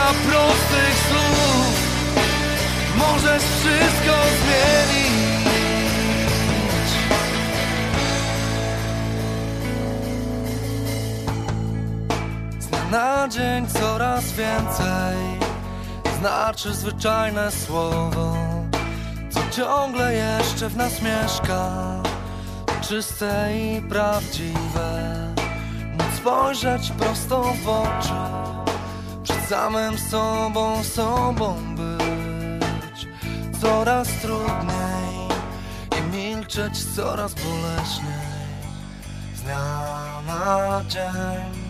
[SPEAKER 13] kilka prostych słów możesz wszystko zmienić. Z dnia na dzień coraz więcej znaczy zwyczajne słowo, co ciągle jeszcze w nas mieszka, czyste i prawdziwe. Móc spojrzeć prosto w oczy, przed samym sobą być coraz trudniej i milczeć coraz boleśniej. Z dnia na dzień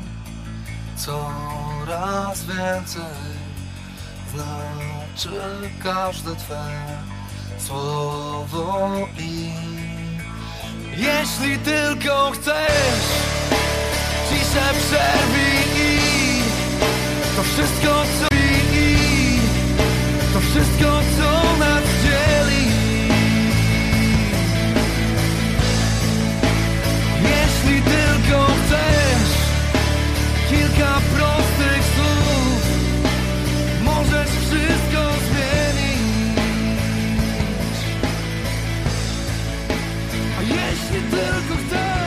[SPEAKER 13] coraz więcej znaczy każde Twe słowo i jeśli tylko chcesz, ciszę przerwij i to wszystko co nas dzieli. Jeśli tylko chcesz, kilka prostych słów możesz wszystko zmienić. A jeśli tylko chcesz,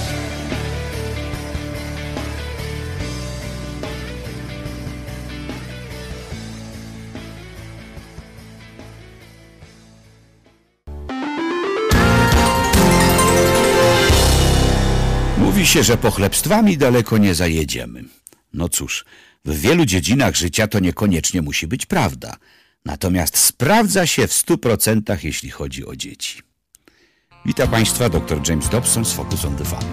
[SPEAKER 14] Mówi się, że pochlebstwami daleko nie zajedziemy. No cóż, w wielu dziedzinach życia to niekoniecznie musi być prawda. Natomiast sprawdza się w 100%, jeśli chodzi o dzieci. Witam Państwa, dr James Dobson z Focus on the Family.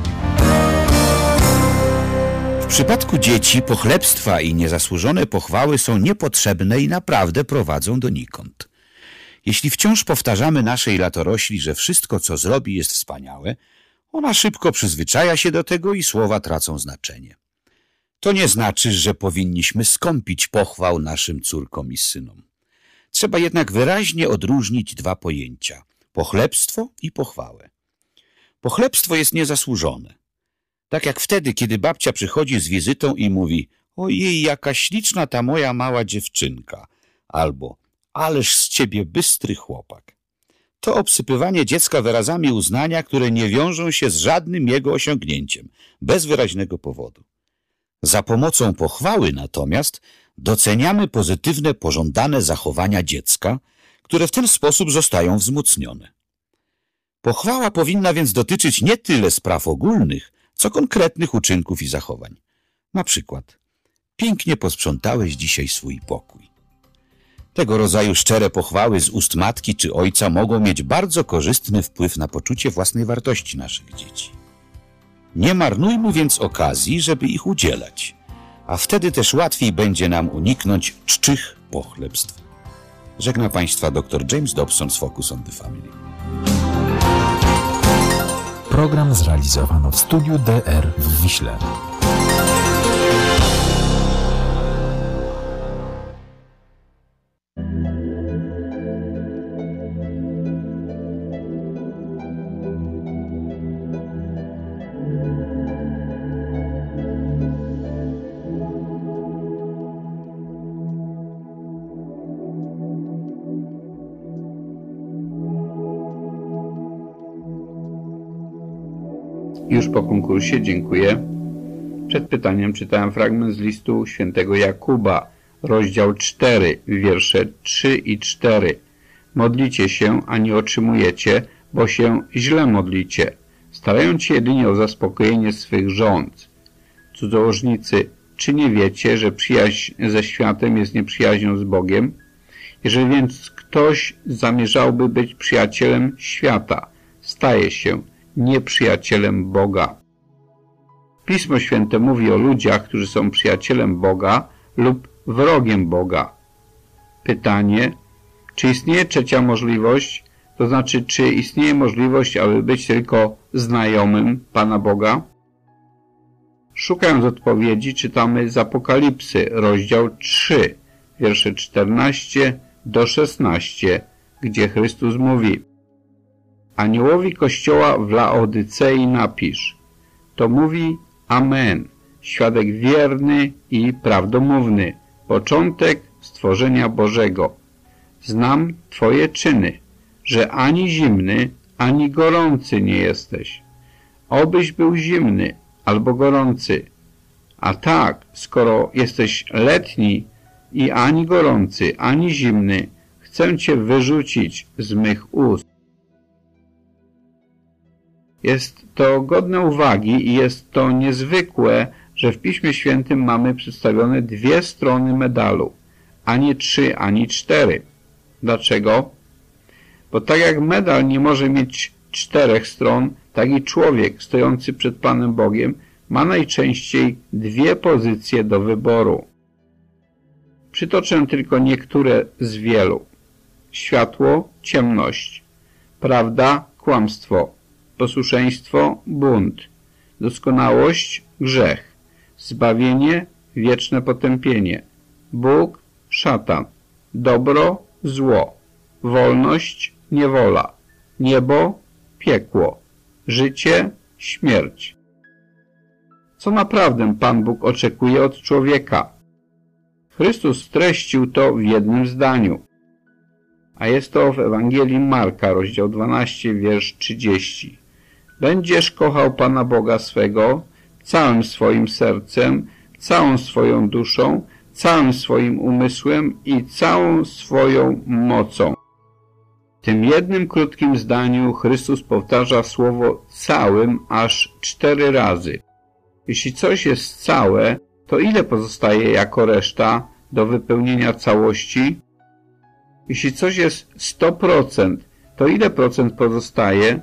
[SPEAKER 14] W przypadku dzieci pochlebstwa i niezasłużone pochwały są niepotrzebne i naprawdę prowadzą donikąd. Jeśli wciąż powtarzamy naszej latorośli, że wszystko, co zrobi, jest wspaniałe, ona szybko przyzwyczaja się do tego i słowa tracą znaczenie. To nie znaczy, że powinniśmy skąpić pochwał naszym córkom i synom. Trzeba jednak wyraźnie odróżnić dwa pojęcia – pochlebstwo i pochwałę. Pochlebstwo jest niezasłużone. Tak jak wtedy, kiedy babcia przychodzi z wizytą i mówi – ojej, jaka śliczna ta moja mała dziewczynka, albo ależ z ciebie bystry chłopak. To obsypywanie dziecka wyrazami uznania, które nie wiążą się z żadnym jego osiągnięciem, bez wyraźnego powodu. Za pomocą pochwały natomiast doceniamy pozytywne, pożądane zachowania dziecka, które w ten sposób zostają wzmocnione. Pochwała powinna więc dotyczyć nie tyle spraw ogólnych, co konkretnych uczynków i zachowań. Na przykład, pięknie posprzątałeś dzisiaj swój pokój. Tego rodzaju szczere pochwały z ust matki czy ojca mogą mieć bardzo korzystny wpływ na poczucie własnej wartości naszych dzieci. Nie marnujmy więc okazji, żeby ich udzielać, a wtedy też łatwiej będzie nam uniknąć czczych pochlebstw. Żegna Państwa dr James Dobson z Focus on the Family.
[SPEAKER 5] Program zrealizowano w studiu DR w Wiśle.
[SPEAKER 3] Już po konkursie, dziękuję. Przed pytaniem czytałem fragment z listu świętego Jakuba, rozdział 4, wiersze 3 i 4. Modlicie się, a nie otrzymujecie, bo się źle modlicie, starając się jedynie o zaspokojenie swych żądz. Cudzołożnicy, czy nie wiecie, że przyjaźń ze światem jest nieprzyjaźnią z Bogiem? Jeżeli więc ktoś zamierzałby być przyjacielem świata, staje się nieprzyjacielem Boga. Pismo Święte mówi o ludziach, którzy są przyjacielem Boga lub wrogiem Boga. Pytanie, czy istnieje trzecia możliwość, to znaczy, czy istnieje możliwość, aby być tylko znajomym Pana Boga? Szukając odpowiedzi, czytamy z Apokalipsy, rozdział 3, wiersze 14 do 16, gdzie Chrystus mówi: Aniołowi Kościoła w Laodycei napisz: to mówi Amen, świadek wierny i prawdomówny, początek stworzenia Bożego. Znam Twoje czyny, że ani zimny, ani gorący nie jesteś. Obyś był zimny albo gorący. A tak, skoro jesteś letni i ani gorący, ani zimny, chcę Cię wyrzucić z mych ust. Jest to godne uwagi i jest to niezwykłe, że w Piśmie Świętym mamy przedstawione 2 strony medalu, a nie 3, ani 4. Dlaczego? Bo tak jak medal nie może mieć 4 stron, tak i człowiek stojący przed Panem Bogiem ma najczęściej 2 pozycje do wyboru. Przytoczę tylko niektóre z wielu. Światło, ciemność, prawda, kłamstwo, posłuszeństwo, bunt, doskonałość, grzech, zbawienie, wieczne potępienie, Bóg, szatan, dobro, zło, wolność, niewola, niebo, piekło, życie, śmierć. Co naprawdę Pan Bóg oczekuje od człowieka? Chrystus streścił to w jednym zdaniu, a jest to w Ewangelii Marka, rozdział 12, wiersz 30. Będziesz kochał Pana Boga swego całym swoim sercem, całą swoją duszą, całym swoim umysłem i całą swoją mocą. W tym jednym krótkim zdaniu Chrystus powtarza słowo całym aż 4 razy. Jeśli coś jest całe, to ile pozostaje jako reszta do wypełnienia całości? Jeśli coś jest 100%, to ile procent pozostaje?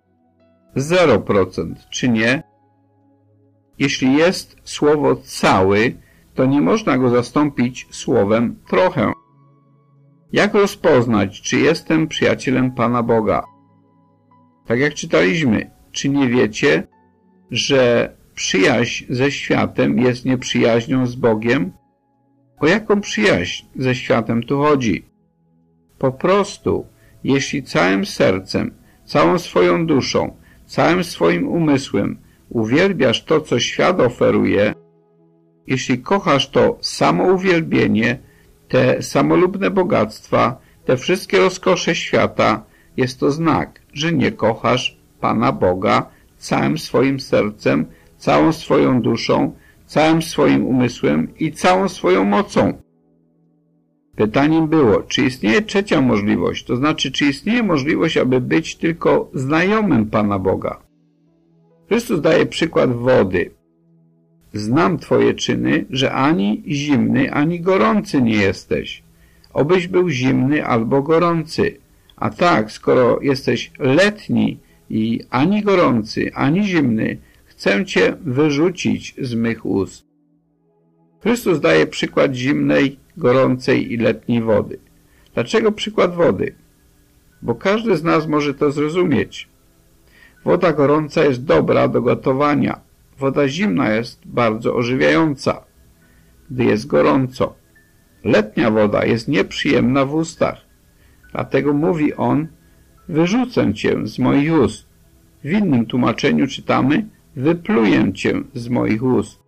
[SPEAKER 3] 0%, czy nie? Jeśli jest słowo cały, to nie można go zastąpić słowem trochę. Jak rozpoznać, czy jestem przyjacielem Pana Boga? Tak jak czytaliśmy, czy nie wiecie, że przyjaźń ze światem jest nieprzyjaźnią z Bogiem? O jaką przyjaźń ze światem tu chodzi? Po prostu, jeśli całym sercem, całą swoją duszą, całym swoim umysłem uwielbiasz to, co świat oferuje, jeśli kochasz to samouwielbienie, te samolubne bogactwa, te wszystkie rozkosze świata, jest to znak, że nie kochasz Pana Boga całym swoim sercem, całą swoją duszą, całym swoim umysłem i całą swoją mocą. Pytaniem było, czy istnieje trzecia możliwość, to znaczy, czy istnieje możliwość, aby być tylko znajomym Pana Boga. Chrystus daje przykład wody. Znam Twoje czyny, że ani zimny, ani gorący nie jesteś. Obyś był zimny albo gorący. A tak, skoro jesteś letni i ani gorący, ani zimny, chcę Cię wyrzucić z mych ust. Chrystus daje przykład zimnej, gorącej i letniej wody. Dlaczego przykład wody? Bo każdy z nas może to zrozumieć. Woda gorąca jest dobra do gotowania. Woda zimna jest bardzo ożywiająca, gdy jest gorąco. Letnia woda jest nieprzyjemna w ustach. Dlatego mówi on, wyrzucę Cię z moich ust. W innym tłumaczeniu czytamy, wypluję Cię z moich ust.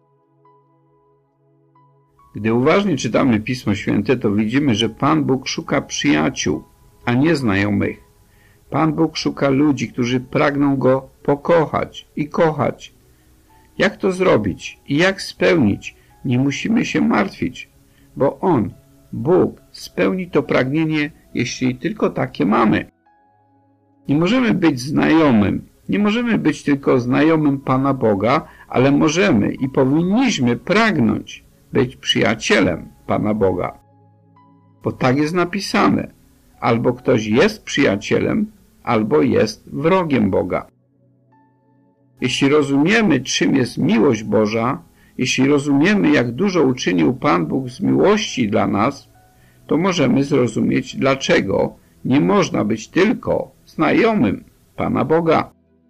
[SPEAKER 3] Gdy uważnie czytamy Pismo Święte, to widzimy, że Pan Bóg szuka przyjaciół, a nie znajomych. Pan Bóg szuka ludzi, którzy pragną Go pokochać i kochać. Jak to zrobić i jak spełnić? Nie musimy się martwić, bo On, Bóg, spełni to pragnienie, jeśli tylko takie mamy. Nie możemy być znajomym, nie możemy być tylko znajomym Pana Boga, ale możemy i powinniśmy pragnąć być przyjacielem Pana Boga. Bo tak jest napisane. Albo ktoś jest przyjacielem, albo jest wrogiem Boga. Jeśli rozumiemy, czym jest miłość Boża, jeśli rozumiemy, jak dużo uczynił Pan Bóg z miłości dla nas, to możemy zrozumieć, dlaczego nie można być tylko znajomym Pana Boga.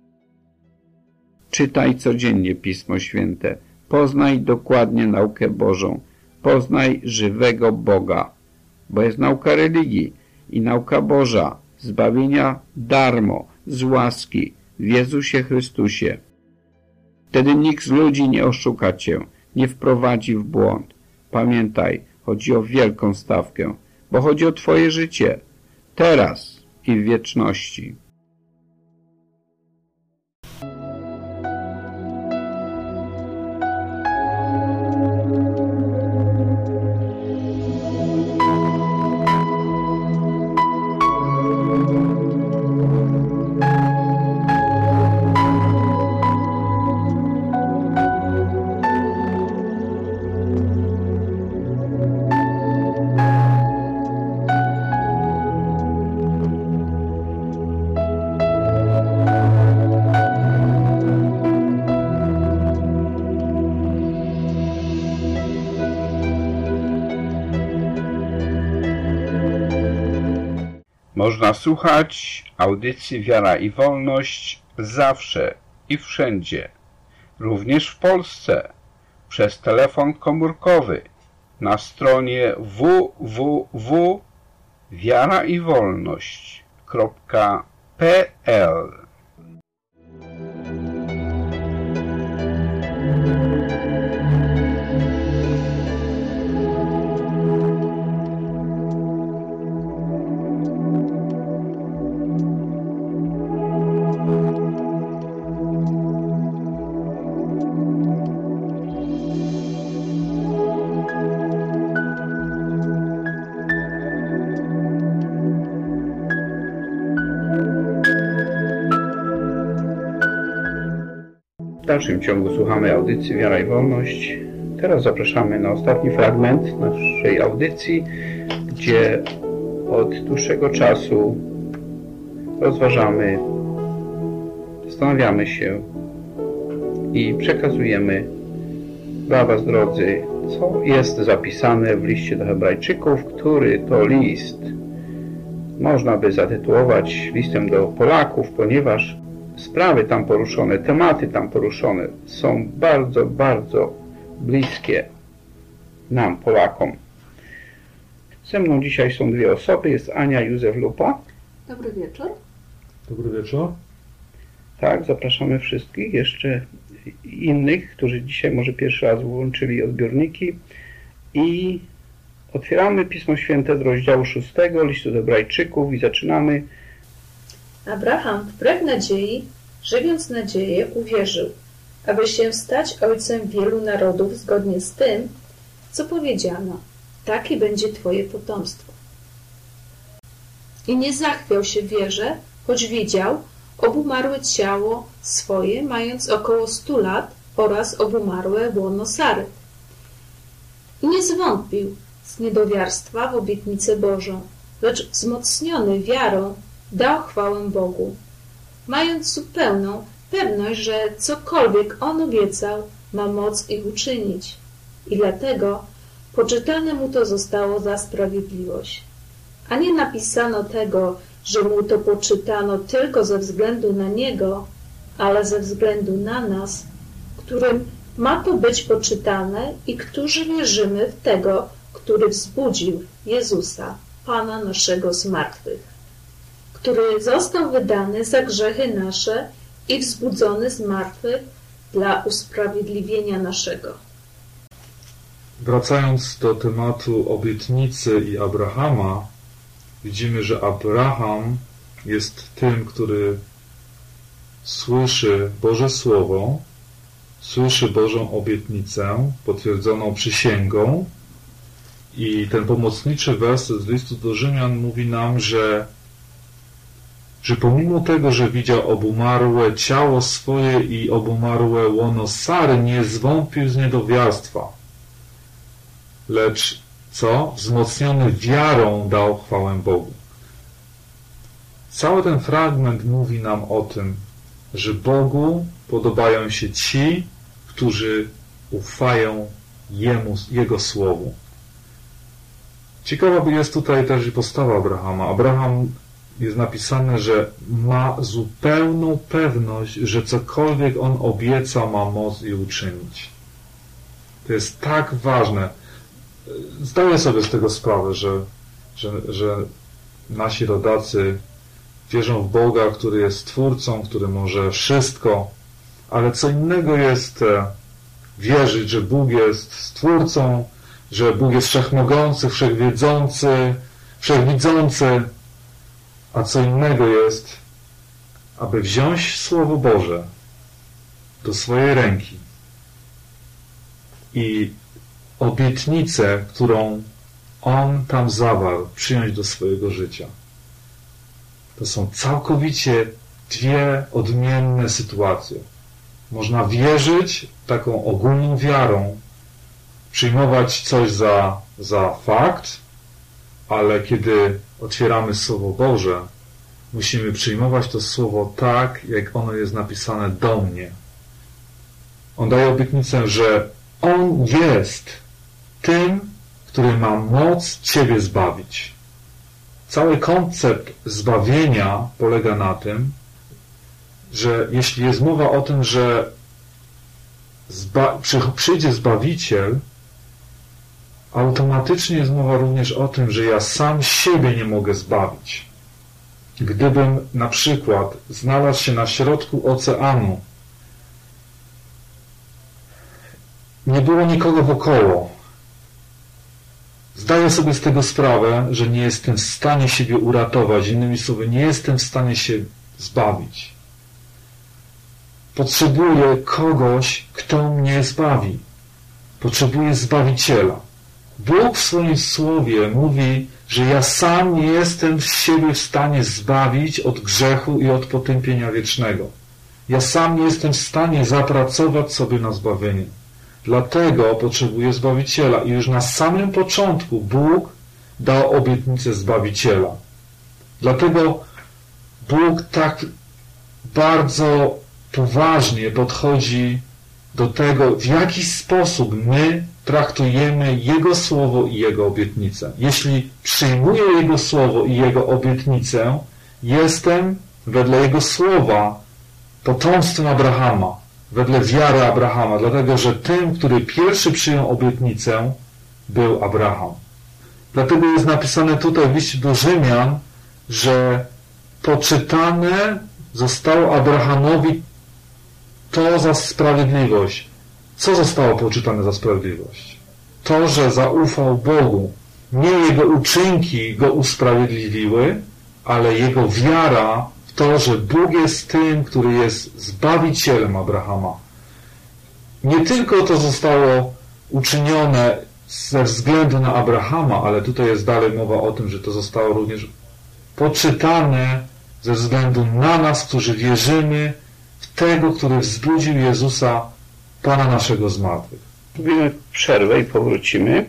[SPEAKER 3] Czytaj codziennie Pismo Święte. Poznaj dokładnie naukę Bożą. Poznaj żywego Boga, bo jest nauka religii i nauka Boża, zbawienia darmo, z łaski, w Jezusie Chrystusie. Wtedy nikt z ludzi nie oszuka Cię, nie wprowadzi w błąd. Pamiętaj, Chodzi o wielką stawkę, bo chodzi o Twoje życie, teraz i w wieczności. Można słuchać audycji Wiara i Wolność zawsze i wszędzie, również w Polsce, przez telefon komórkowy na stronie www.wiaraiwolność.pl. W dalszym ciągu słuchamy audycji Wiara i Wolność. Teraz zapraszamy na ostatni fragment naszej audycji, gdzie od dłuższego czasu rozważamy, zastanawiamy się i przekazujemy dla Was, drodzy, co jest zapisane w liście do Hebrajczyków, który to list można by zatytułować listem do Polaków, ponieważ sprawy tam poruszone, tematy tam poruszone są bardzo, bardzo bliskie nam, Polakom. Ze mną dzisiaj są dwie osoby. Jest Ania i Józef Lupa.
[SPEAKER 15] Dobry wieczór.
[SPEAKER 10] Dobry wieczór.
[SPEAKER 3] Tak, zapraszamy wszystkich, jeszcze innych, którzy dzisiaj może pierwszy raz włączyli odbiorniki i otwieramy Pismo Święte z rozdziału 6 listu do Hebrajczyków i zaczynamy.
[SPEAKER 15] Abraham wbrew nadziei, żywiąc nadzieję, uwierzył, aby się stać ojcem wielu narodów zgodnie z tym, co powiedziano, takie będzie Twoje potomstwo. I nie zachwiał się w wierze, choć widział obumarłe ciało swoje, mając około 100 lat oraz obumarłe łono Sary. I nie zwątpił z niedowiarstwa w obietnicę Bożą, lecz wzmocniony wiarą dał chwałę Bogu, mając zupełną pewność, że cokolwiek On obiecał, ma moc ich uczynić. I dlatego poczytane mu to zostało za sprawiedliwość. A nie napisano tego, że mu to poczytano tylko ze względu na Niego, ale ze względu na nas, którym ma to być poczytane i którzy wierzymy w Tego, który wzbudził Jezusa, Pana naszego z martwych, który został wydany za grzechy nasze i wzbudzony z martwych dla usprawiedliwienia naszego.
[SPEAKER 10] Wracając do tematu obietnicy i Abrahama, widzimy, że Abraham jest tym, który słyszy Boże Słowo, słyszy Bożą obietnicę potwierdzoną przysięgą i ten pomocniczy werset z listu do Rzymian mówi nam, że pomimo tego, że widział obumarłe ciało swoje i obumarłe łono Sary, nie zwątpił z niedowiarstwa. Lecz co? Wzmocniony wiarą dał chwałę Bogu. Cały ten fragment mówi nam o tym, że Bogu podobają się ci, którzy ufają Jego Słowu. Ciekawa jest tutaj też postawa Abrahama. Abraham jest napisane, że ma zupełną pewność, że cokolwiek on obieca, ma moc i uczynić. To jest tak ważne. Zdaję sobie z tego sprawę, że nasi rodacy wierzą w Boga, który jest Stwórcą, który może wszystko, ale co innego jest wierzyć, że Bóg jest Stwórcą,
[SPEAKER 16] że Bóg jest wszechmogący, wszechwiedzący, wszechwidzący, a co innego jest, aby wziąć Słowo Boże do swojej ręki i obietnicę, którą On tam zawarł, przyjąć do swojego życia. To są całkowicie dwie odmienne sytuacje. Można wierzyć taką ogólną wiarą, przyjmować coś za fakt, ale kiedy otwieramy Słowo Boże, musimy przyjmować to Słowo tak, jak ono jest napisane do mnie. On daje obietnicę, że On jest tym, który ma moc Ciebie zbawić. Cały koncept zbawienia polega na tym, że jeśli jest mowa o tym, że przyjdzie Zbawiciel, automatycznie jest mowa również o tym, że ja sam siebie nie mogę zbawić. Gdybym na przykład znalazł się na środku oceanu, nie było nikogo wokoło, zdaję sobie z tego sprawę, że nie jestem w stanie siebie uratować, innymi słowy, nie jestem w stanie się zbawić. Potrzebuję kogoś, kto mnie zbawi. Potrzebuję Zbawiciela. Bóg w swoim Słowie mówi, że ja sam nie jestem siebie w stanie zbawić od grzechu i od potępienia wiecznego. Ja sam nie jestem w stanie zapracować sobie na zbawienie. Dlatego potrzebuję Zbawiciela. I już na samym początku Bóg dał obietnicę Zbawiciela. Dlatego Bóg tak bardzo poważnie podchodzi do tego, w jaki sposób my traktujemy Jego Słowo i Jego obietnicę. Jeśli przyjmuję Jego Słowo i Jego obietnicę, jestem wedle Jego Słowa potomstwem Abrahama, wedle wiary Abrahama, dlatego że tym, który pierwszy przyjął obietnicę, był Abraham. Dlatego jest napisane tutaj w liście do Rzymian, że poczytane zostało Abrahamowi to za sprawiedliwość. Co zostało poczytane za sprawiedliwość? To, że zaufał Bogu. Nie jego uczynki go usprawiedliwiły, ale jego wiara w to, że Bóg jest tym, który jest Zbawicielem Abrahama. Nie tylko to zostało uczynione ze względu na Abrahama, ale tutaj jest dalej mowa o tym, że to zostało również poczytane ze względu na nas, którzy wierzymy w tego, który wzbudził Jezusa, Pana naszego z martwych.
[SPEAKER 3] Robimy przerwę i powrócimy.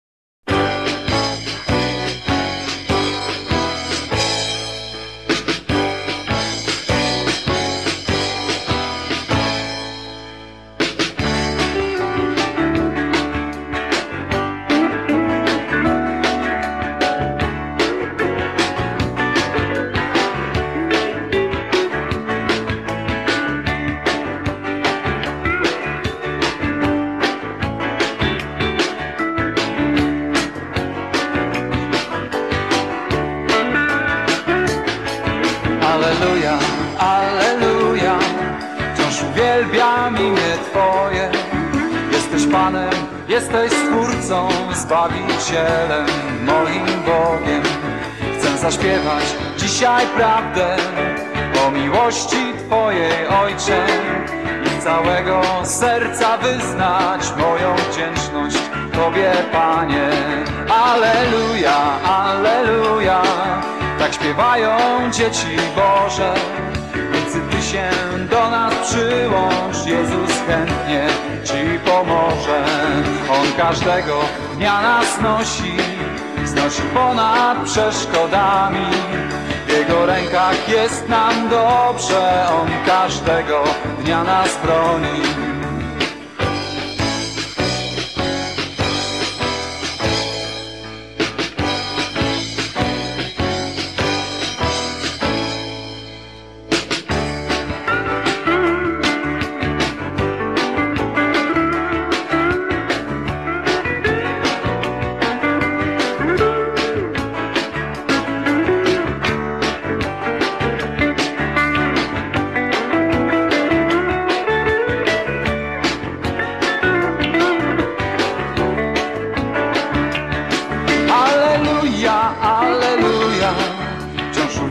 [SPEAKER 13] Alleluja, alleluja, wciąż uwielbiam imię Twoje. Jesteś Panem, jesteś Stwórcą, Zbawicielem, moim Bogiem. Chcę zaśpiewać dzisiaj prawdę o miłości Twojej, Ojcze, i całego serca wyznać moją wdzięczność Tobie, Panie. Alleluja, alleluja, tak śpiewają dzieci Boże, więc Ty się do nas przyłącz, Jezus chętnie Ci pomoże. On każdego dnia nas znosi ponad przeszkodami. W Jego rękach jest nam dobrze, On każdego dnia nas broni.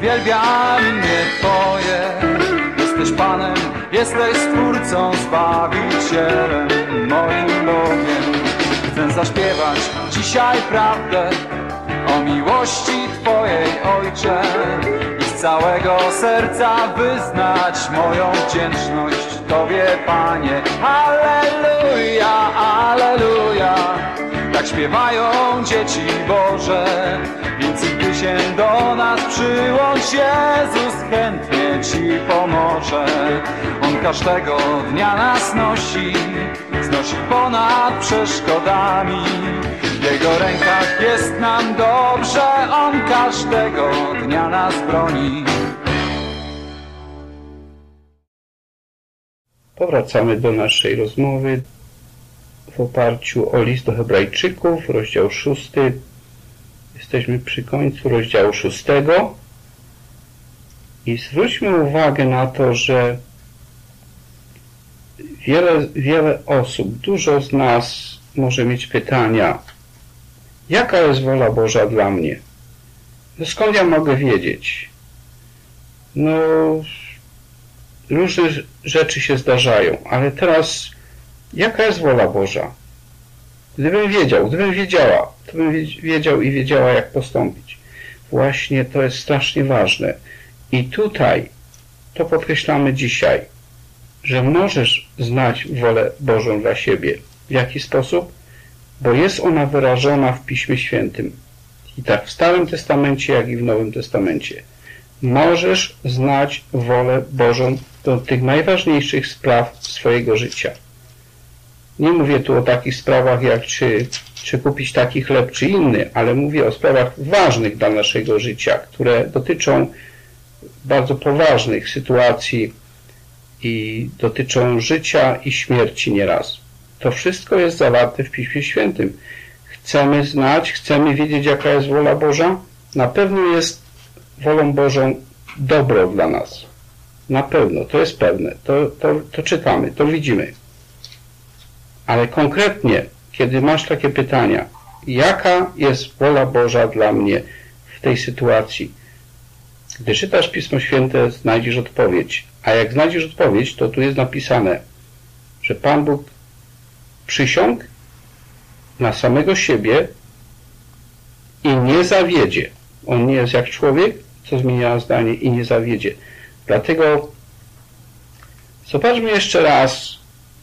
[SPEAKER 13] uwielbiam imię Twoje. Jesteś Panem, jesteś Stwórcą, Zbawicielem, moim Bogiem. Chcę zaśpiewać dzisiaj prawdę o miłości Twojej, Ojcze, i z całego serca wyznać moją wdzięczność Tobie, Panie. Alleluja, alleluja, tak śpiewają dzieci Boże. Więc i Ty się do nas przyłącz, Jezus chętnie Ci pomoże. On każdego dnia nas znosi ponad przeszkodami. W Jego rękach jest nam dobrze, On każdego dnia nas broni.
[SPEAKER 3] Powracamy do naszej rozmowy w oparciu o list do Hebrajczyków, rozdział 6. Jesteśmy przy końcu rozdziału 6. I zwróćmy uwagę na to, że wiele osób, dużo z nas może mieć pytania: jaka jest wola Boża dla mnie? No skąd ja mogę wiedzieć? No, różne rzeczy się zdarzają, ale teraz jaka jest wola Boża? Gdybym wiedziała, to bym wiedział i wiedziała, jak postąpić. Właśnie to jest strasznie ważne. I tutaj to podkreślamy dzisiaj, że możesz znać wolę Bożą dla siebie. W jaki sposób? Bo jest ona wyrażona w Piśmie Świętym. I tak w Starym Testamencie, jak i w Nowym Testamencie. Możesz znać wolę Bożą do tych najważniejszych spraw swojego życia. Nie mówię tu o takich sprawach, jak czy kupić taki chleb, czy inny, ale mówię o sprawach ważnych dla naszego życia, które dotyczą bardzo poważnych sytuacji i dotyczą życia i śmierci nieraz. To wszystko jest zawarte w Piśmie Świętym. Chcemy znać, chcemy wiedzieć, jaka jest wola Boża? Na pewno jest wolą Bożą dobro dla nas. Na pewno, to jest pewne. To czytamy, to widzimy. Ale konkretnie, kiedy masz takie pytania, jaka jest wola Boża dla mnie w tej sytuacji? Gdy czytasz Pismo Święte, znajdziesz odpowiedź. A jak znajdziesz odpowiedź, to tu jest napisane, że Pan Bóg przysiągł na samego siebie i nie zawiedzie. On nie jest jak człowiek, co zmienia zdanie, i nie zawiedzie. Dlatego zobaczmy jeszcze raz,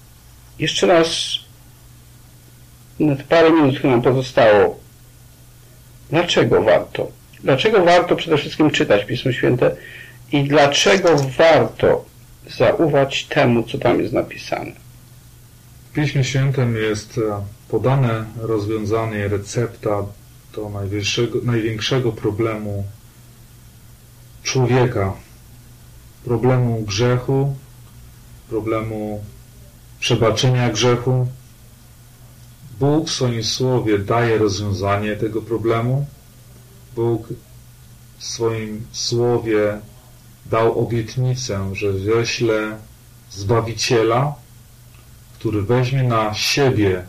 [SPEAKER 3] parę minut, które nam pozostało. Dlaczego warto? Dlaczego warto przede wszystkim czytać Pismo Święte i dlaczego warto zaufać temu, co tam jest napisane?
[SPEAKER 16] W Piśmie Świętym jest podane rozwiązanie, recepta do największego problemu człowieka. Problemu grzechu, problemu przebaczenia grzechu. Bóg w swoim Słowie daje rozwiązanie tego problemu. Bóg w swoim Słowie dał obietnicę, że wyśle Zbawiciela, który weźmie na siebie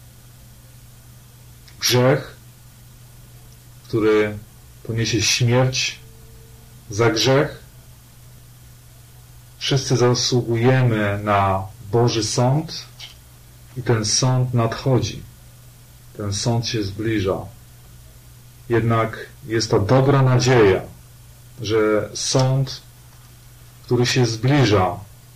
[SPEAKER 16] grzech, który poniesie śmierć za grzech. Wszyscy zasługujemy na Boży sąd i ten sąd nadchodzi. Ten sąd się zbliża. Jednak jest ta dobra nadzieja, że sąd, który się zbliża,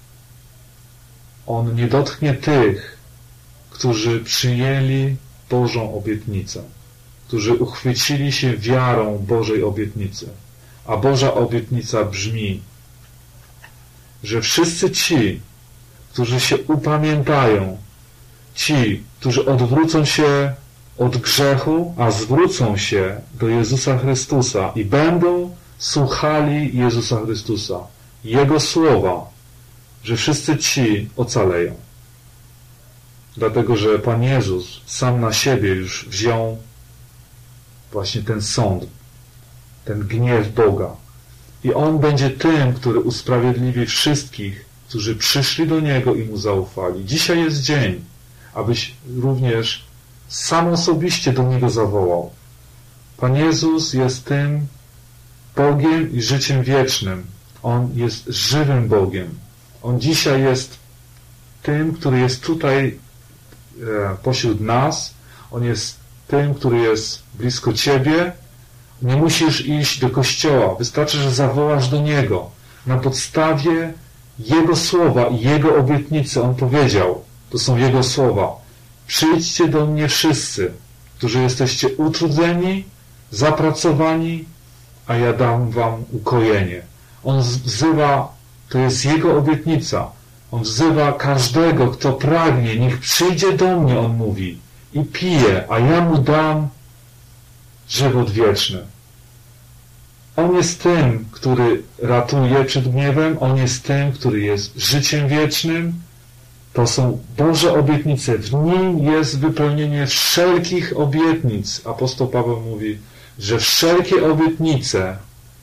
[SPEAKER 16] on nie dotknie tych, którzy przyjęli Bożą obietnicę, którzy uchwycili się wiarą Bożej obietnicy. A Boża obietnica brzmi, że wszyscy ci, którzy się upamiętają, ci, którzy odwrócą się od grzechu, a zwrócą się do Jezusa Chrystusa i będą słuchali Jezusa Chrystusa, Jego słowa, że wszyscy ci ocaleją. Dlatego, że Pan Jezus sam na siebie już wziął właśnie ten sąd, ten gniew Boga. I On będzie tym, który usprawiedliwi wszystkich, którzy przyszli do Niego i Mu zaufali. Dzisiaj jest dzień, abyś również sam osobiście do Niego zawołał. Pan Jezus jest tym, Bogiem i życiem wiecznym. On jest żywym Bogiem. On dzisiaj jest tym, który jest tutaj pośród nas. On jest tym, który jest blisko Ciebie. Nie musisz iść do kościoła. Wystarczy, że zawołasz do Niego. Na podstawie Jego słowa i Jego obietnicy On powiedział, to są Jego słowa: przyjdźcie do mnie wszyscy, którzy jesteście utrudzeni, zapracowani, a ja dam wam ukojenie. On wzywa, to jest Jego obietnica. On wzywa każdego, kto pragnie, niech przyjdzie do mnie, On mówi, i pije, a ja mu dam żywot wieczny. On jest tym, który ratuje przed gniewem, On jest tym, który jest życiem wiecznym. To są Boże obietnice. W Nim jest wypełnienie wszelkich obietnic. Apostoł Paweł mówi, że wszelkie obietnice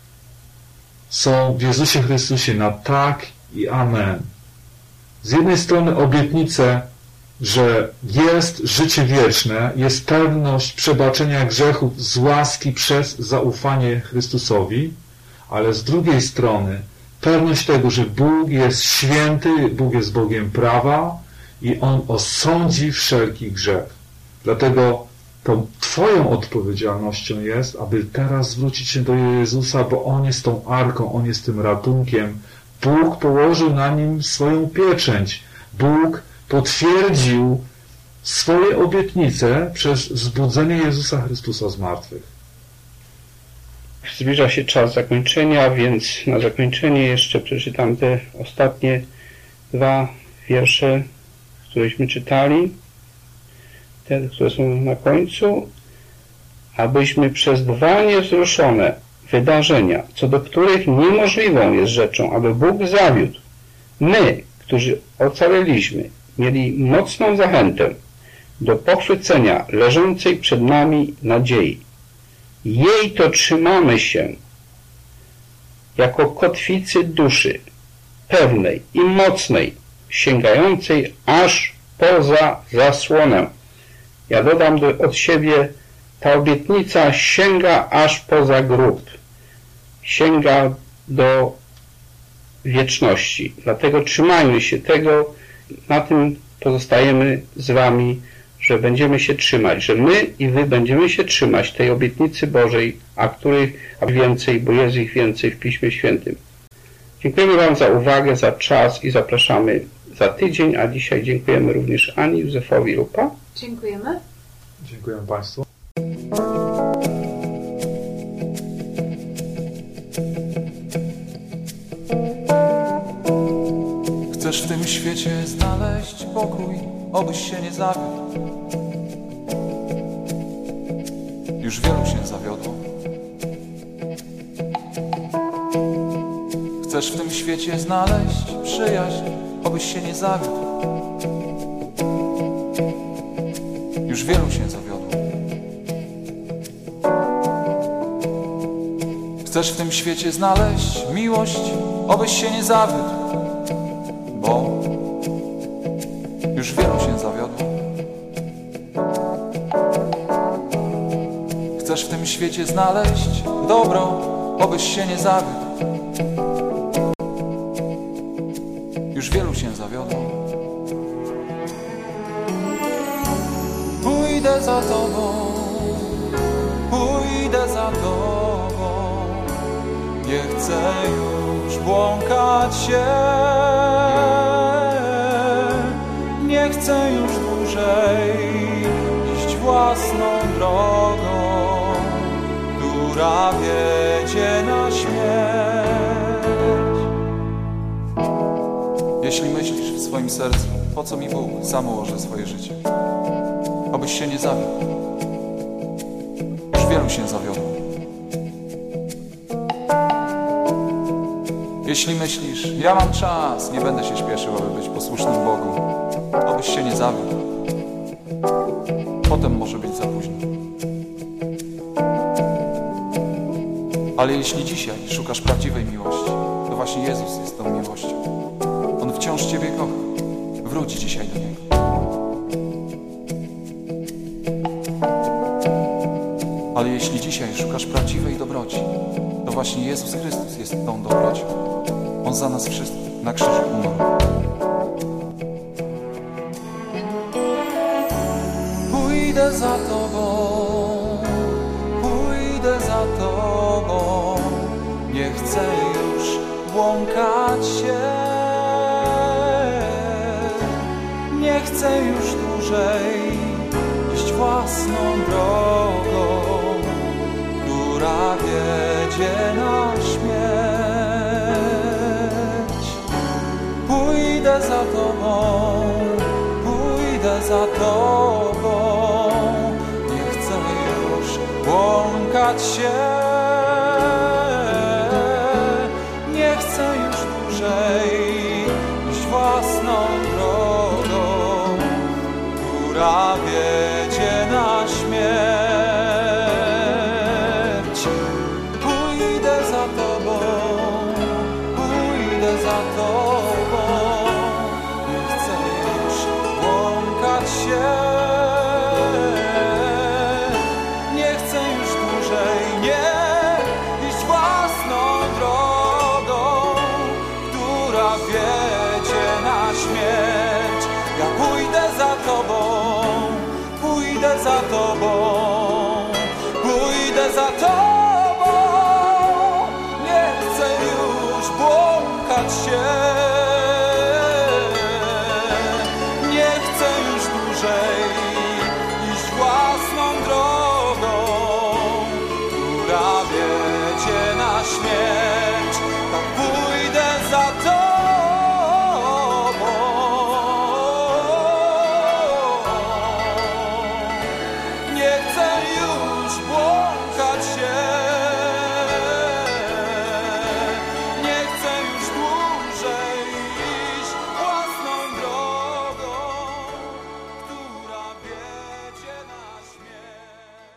[SPEAKER 16] są w Jezusie Chrystusie na tak i amen. Z jednej strony obietnice, że jest życie wieczne, jest pewność przebaczenia grzechów z łaski przez zaufanie Chrystusowi, ale z drugiej strony pewność tego, że Bóg jest święty, Bóg jest Bogiem prawa i On osądzi wszelki grzech. Dlatego to Twoją odpowiedzialnością jest, aby teraz zwrócić się do Jezusa, bo On jest tą arką, On jest tym ratunkiem. Bóg położył na Nim swoją pieczęć. Bóg potwierdził swoje obietnice przez wzbudzenie Jezusa Chrystusa z martwych.
[SPEAKER 3] Zbliża się czas zakończenia, więc na zakończenie jeszcze przeczytam te ostatnie 2 wiersze, któreśmy czytali. Te, które są na końcu. Abyśmy przez 2 niewzruszone wydarzenia, co do których niemożliwą jest rzeczą, aby Bóg zawiódł, my, którzy ocaleliśmy, mieli mocną zachętę do pochwycenia leżącej przed nami nadziei. Jej to trzymamy się jako kotwicy duszy, pewnej i mocnej, sięgającej aż poza zasłonę. Ja dodam od siebie, ta obietnica sięga aż poza grób. Sięga do wieczności. Dlatego trzymajmy się tego, na tym pozostajemy z Wami, że będziemy się trzymać, że my i Wy będziemy się trzymać tej obietnicy Bożej, a których więcej, bo jest ich więcej w Piśmie Świętym. Dziękujemy Wam za uwagę, za czas i zapraszamy za tydzień, a dzisiaj dziękujemy również Ani Józefowi Lupa.
[SPEAKER 15] Dziękujemy.
[SPEAKER 16] Dziękuję Państwu.
[SPEAKER 13] Chcesz w tym świecie znaleźć pokój, obyś się nie zawiódł. Już wielu się zawiodło. Chcesz w tym świecie znaleźć przyjaźń, obyś się nie zawiódł. Już wielu się zawiodło. Chcesz w tym świecie znaleźć miłość, obyś się nie zawiódł, bo już wielu się zawiodło. Chcesz w tym świecie znaleźć dobro, obyś się nie zawiódł. Już wielu się zawiodło. Pójdę za Tobą, pójdę za Tobą. Nie chcę już błąkać się, nie chcę już dłużej iść własną drogą, która wiedzie na śmierć. Jeśli myślisz w swoim sercu, po co mi Bóg, sam ułoży swoje życie, obyś się nie zawiódł. Już wielu się zawiodło. Jeśli myślisz, ja mam czas, nie będę się śpieszył, aby być posłusznym Bogu, obyś się nie zawiódł. Potem może być za późno. Ale jeśli dzisiaj szukasz prawdziwej miłości, to właśnie Jezus jest tą miłością. On wciąż Ciebie kocha. Wróć dzisiaj do Niego. Ale jeśli dzisiaj szukasz prawdziwej dobroci, to to właśnie Jezus Chrystus jest tą dobrocią. On za nas wszystkich na krzyżu umarł. Pójdę za Tobą, pójdę za Tobą, nie chcę już błąkać się, nie chcę już dłużej iść własną drogą, która wiedzie na śmierć. Pójdę za Tobą, pójdę za Tobą, nie chcę już błąkać się, nie chcę już dłużej iść własną drogą, która wiedzie na śmierć. Pójdę za Tobą, pójdę za Tobą, nie chcę już błąkać się, nie chcę już dłużej nie iść własną drogą, która wiedzie na śmierć. Ja pójdę za Tobą, pójdę za Tobą, pójdę za Tobą, nie chcę już błąkać się, nie chcę już dłużej iść własną drogą, która wiedzie na śmierć. Tak pójdę za Tobą. Nie chcę już błąkać się, nie chcę już dłużej iść własną drogą, która wiedzie na śmierć.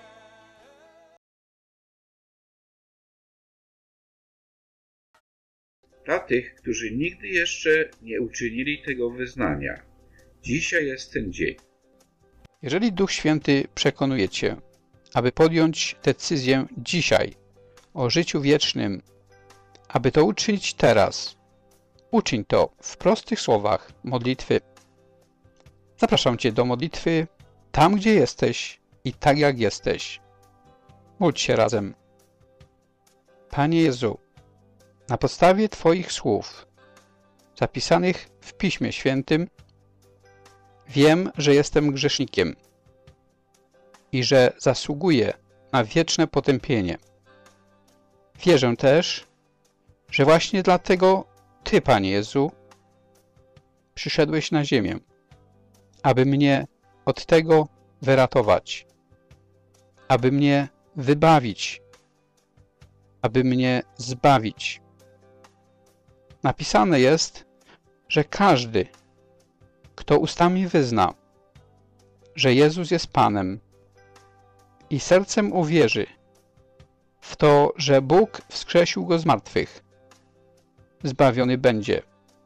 [SPEAKER 3] Dla tych, którzy nigdy jeszcze nie uczynili tego wyznania, dzisiaj jest ten dzień.
[SPEAKER 17] Jeżeli Duch Święty przekonuje Cię, aby podjąć decyzję dzisiaj o życiu wiecznym, aby to uczynić teraz, uczyń to w prostych słowach modlitwy. Zapraszam Cię do modlitwy tam, gdzie jesteś i tak jak jesteś. Módl się razem. Panie Jezu, na podstawie Twoich słów, zapisanych w Piśmie Świętym, wiem, że jestem grzesznikiem i że zasługuję na wieczne potępienie. Wierzę też, że właśnie dlatego Ty, Panie Jezu, przyszedłeś na ziemię, aby mnie od tego wyratować, aby mnie wybawić, aby mnie zbawić. Napisane jest, że każdy, kto ustami wyzna, że Jezus jest Panem i sercem uwierzy w to, że Bóg wskrzesił Go z martwych, zbawiony będzie,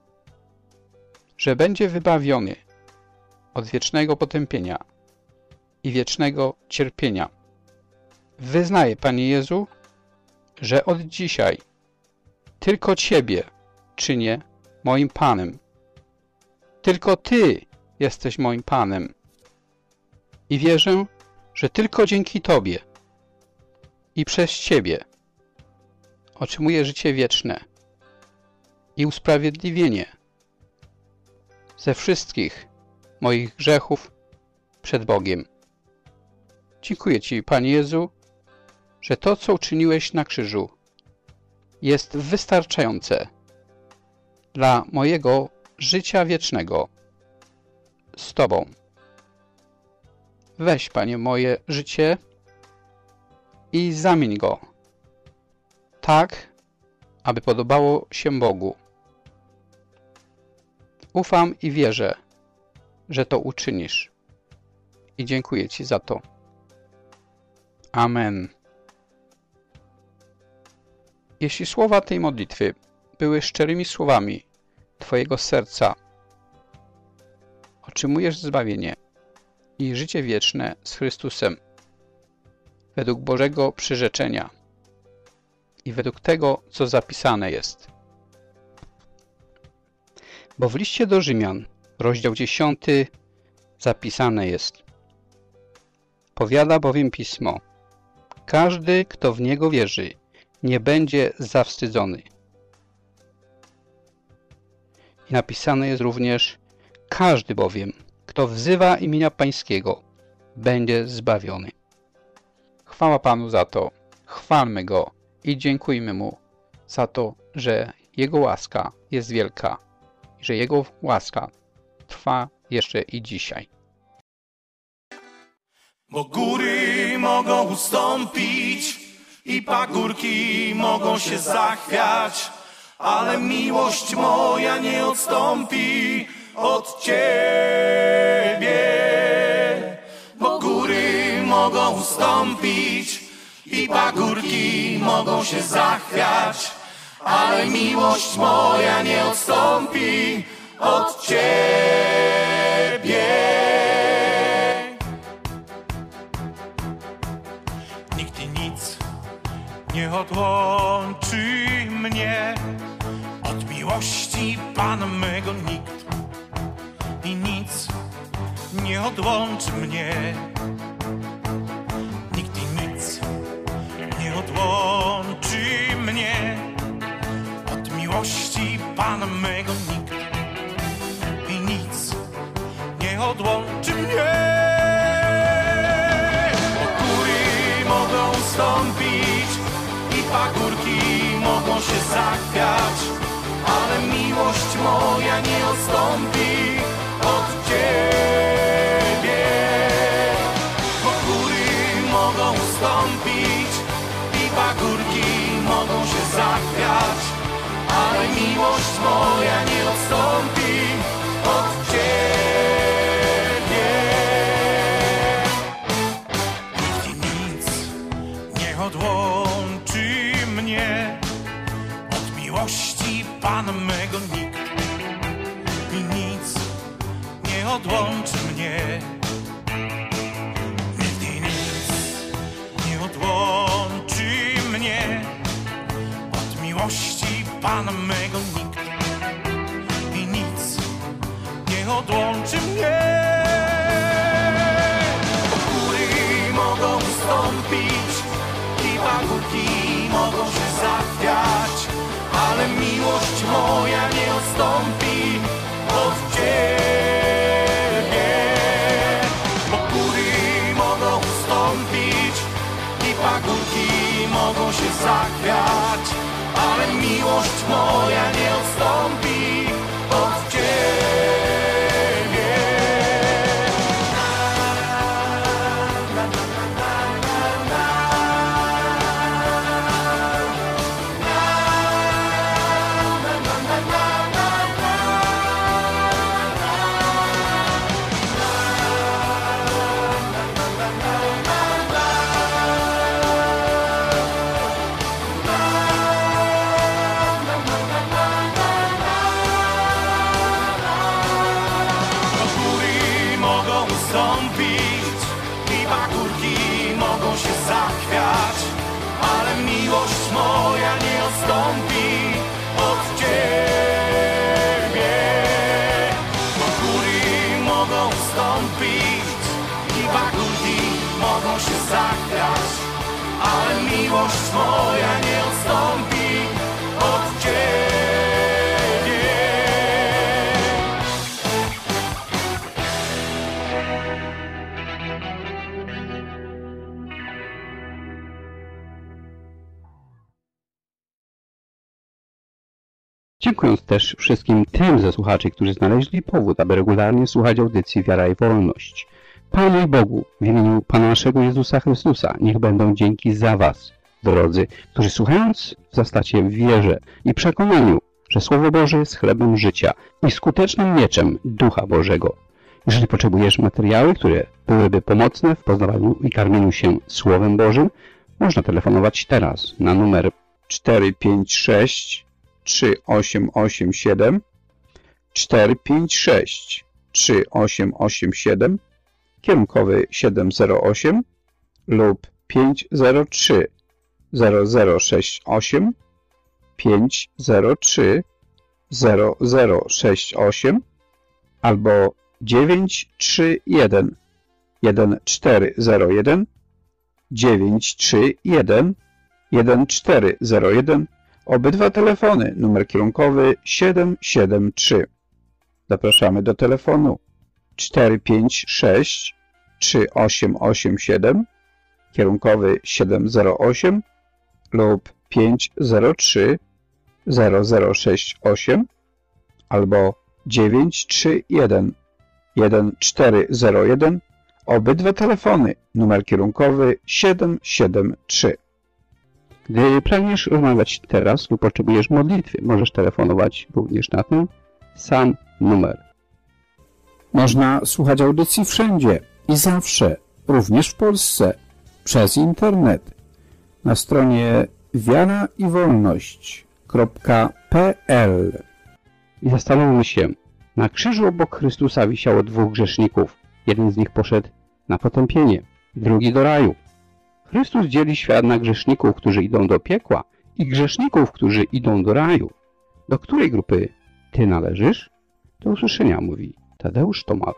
[SPEAKER 17] że będzie wybawiony od wiecznego potępienia i wiecznego cierpienia. Wyznaję, Panie Jezu, że od dzisiaj tylko Ciebie czynię moim Panem. Tylko Ty jesteś moim Panem. I wierzę, że tylko dzięki Tobie i przez Ciebie otrzymuję życie wieczne i usprawiedliwienie ze wszystkich moich grzechów przed Bogiem. Dziękuję Ci, Panie Jezu, że to, co uczyniłeś na krzyżu, jest wystarczające dla mojego życia wiecznego z Tobą. Weź, Panie, moje życie i zamień go tak, aby podobało się Bogu. Ufam i wierzę, że to uczynisz i dziękuję Ci za to. Amen. Jeśli słowa tej modlitwy były szczerymi słowami Twojego serca, otrzymujesz zbawienie i życie wieczne z Chrystusem według Bożego przyrzeczenia. i według tego, co zapisane jest. Bo w liście do Rzymian, rozdział 10, zapisane jest: powiada bowiem Pismo: każdy, kto w Niego wierzy, nie będzie zawstydzony. I napisane jest również: każdy bowiem, kto wzywa imienia Pańskiego, będzie zbawiony. Chwała Panu za to, chwalmy Go i dziękujmy Mu za to, że Jego łaska jest wielka i że Jego łaska trwa jeszcze i dzisiaj.
[SPEAKER 18] Bo góry mogą ustąpić i pagórki mogą się zachwiać, ale miłość moja nie odstąpi od Ciebie. Bo góry mogą ustąpić i pagórki mogą się zachwiać, ale miłość moja nie odstąpi od Ciebie. Nikt i nic nie odłączy mnie od miłości Pana mego, nikt i nic nie odłączy mnie. Nikt i nic nie odłączy mnie od miłości Pana mego, nikt i nic nie odłączy mnie. Bo góry mogą ustąpić i pagórki mogą się zachwiać, ale miłość moja nie odstąpi od Ciebie. Bo góry mogą ustąpić i pagórki mogą się zachwiać, ale miłość moja nie odstąpi od Ciebie. Nikt i nic nie odłączy mnie od miłości Pana mego, nikt i nic nie odłączy mnie. Nikt i nic nie odłączy mnie od miłości Pana mego, nikt i nic nie odłączy mnie. Góry mogą ustąpić i pagórki mogą się zachwiać, ale miłość moja nie odstąpi od Ciebie. Bo góry mogą ustąpić i pagórki mogą się zachwiać, ale miłość moja nie odstąpi od Ciebie. Moja nie odstąpi od Ciebie. Bo góry mogą ustąpić i pagórki mogą się zachwiać, ale miłość moja nie odstąpi od Ciebie.
[SPEAKER 19] Dziękując też wszystkim tym ze słuchaczy, którzy znaleźli powód, aby regularnie słuchać audycji Wiara i Wolność. Panu i Bogu, w imieniu Pana naszego Jezusa Chrystusa, niech będą dzięki za Was, drodzy, którzy słuchając zastacie w wierze i przekonaniu, że Słowo Boże jest chlebem życia i skutecznym mieczem Ducha Bożego. Jeżeli potrzebujesz materiały, które byłyby pomocne w poznawaniu i karmieniu się Słowem Bożym, można telefonować teraz na numer 456 3887 456 3887, kierunkowy 708 lub 503 0068 503 0068 albo 931 1401 931 1401. Obydwa telefony, numer kierunkowy 773. Zapraszamy do telefonu 456 3887, kierunkowy 708 lub 503 0068 albo 931 1401. Obydwa telefony, numer kierunkowy 773. Gdy pragniesz rozmawiać teraz lub potrzebujesz modlitwy, możesz telefonować również na ten sam numer. Można słuchać audycji wszędzie i zawsze, również w Polsce, przez internet. Na stronie wiaraiwolność.pl. I zastanówmy się, na krzyżu obok Chrystusa wisiało dwóch grzeszników. Jeden z nich poszedł na potępienie, drugi do raju. Chrystus dzieli świat na grzeszników, którzy idą do piekła i grzeszników, którzy idą do raju. Do której grupy ty należysz? Do usłyszenia, mówi Tadeusz Tomal.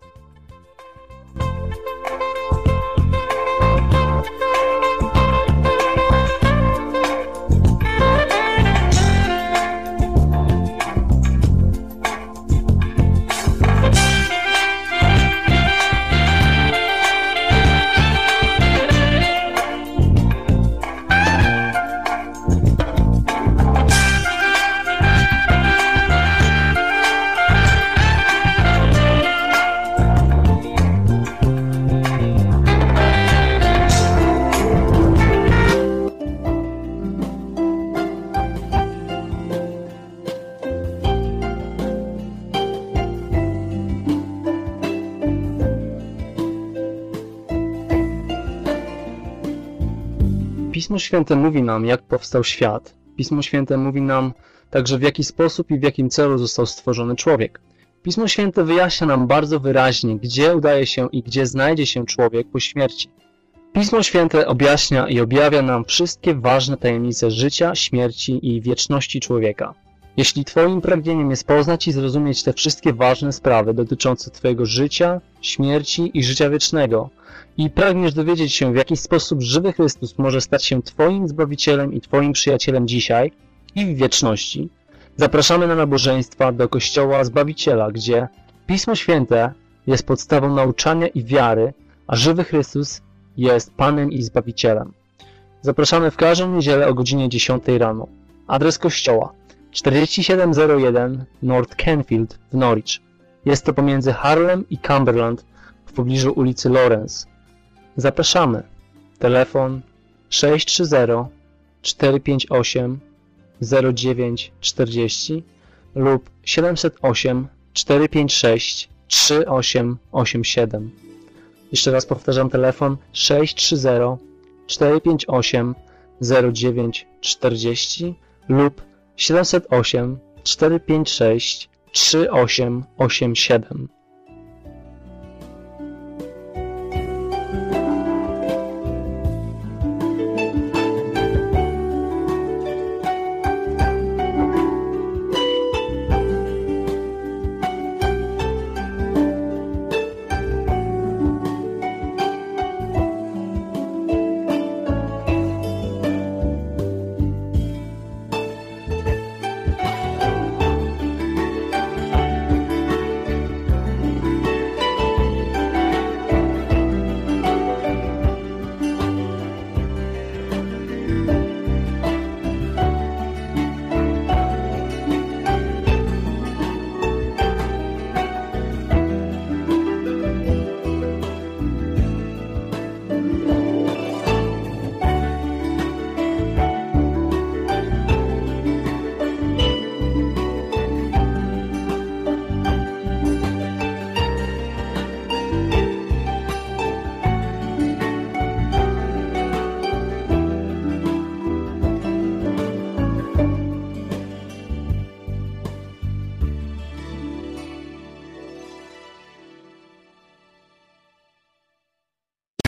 [SPEAKER 20] Pismo Święte mówi nam, jak powstał świat. Pismo Święte mówi nam także, w jaki sposób i w jakim celu został stworzony człowiek. Pismo Święte wyjaśnia nam bardzo wyraźnie, gdzie udaje się i gdzie znajdzie się człowiek po śmierci. Pismo Święte objaśnia i objawia nam wszystkie ważne tajemnice życia, śmierci i wieczności człowieka. Jeśli Twoim pragnieniem jest poznać i zrozumieć te wszystkie ważne sprawy dotyczące Twojego życia, śmierci i życia wiecznego i pragniesz dowiedzieć się, w jaki sposób żywy Chrystus może stać się Twoim Zbawicielem i Twoim przyjacielem dzisiaj i w wieczności, zapraszamy na nabożeństwa do Kościoła Zbawiciela, gdzie Pismo Święte jest podstawą nauczania i wiary, a żywy Chrystus jest Panem i Zbawicielem. Zapraszamy w każdą niedzielę o godzinie 10 rano. Adres kościoła 4701 North Canfield w Norwich. Jest to pomiędzy Harlem i Cumberland w pobliżu ulicy Lawrence. Zapraszamy. Telefon 630 458 0940 lub 708 456 3887. Jeszcze raz powtarzam, telefon 630 458 0940 lub 708 456 3887.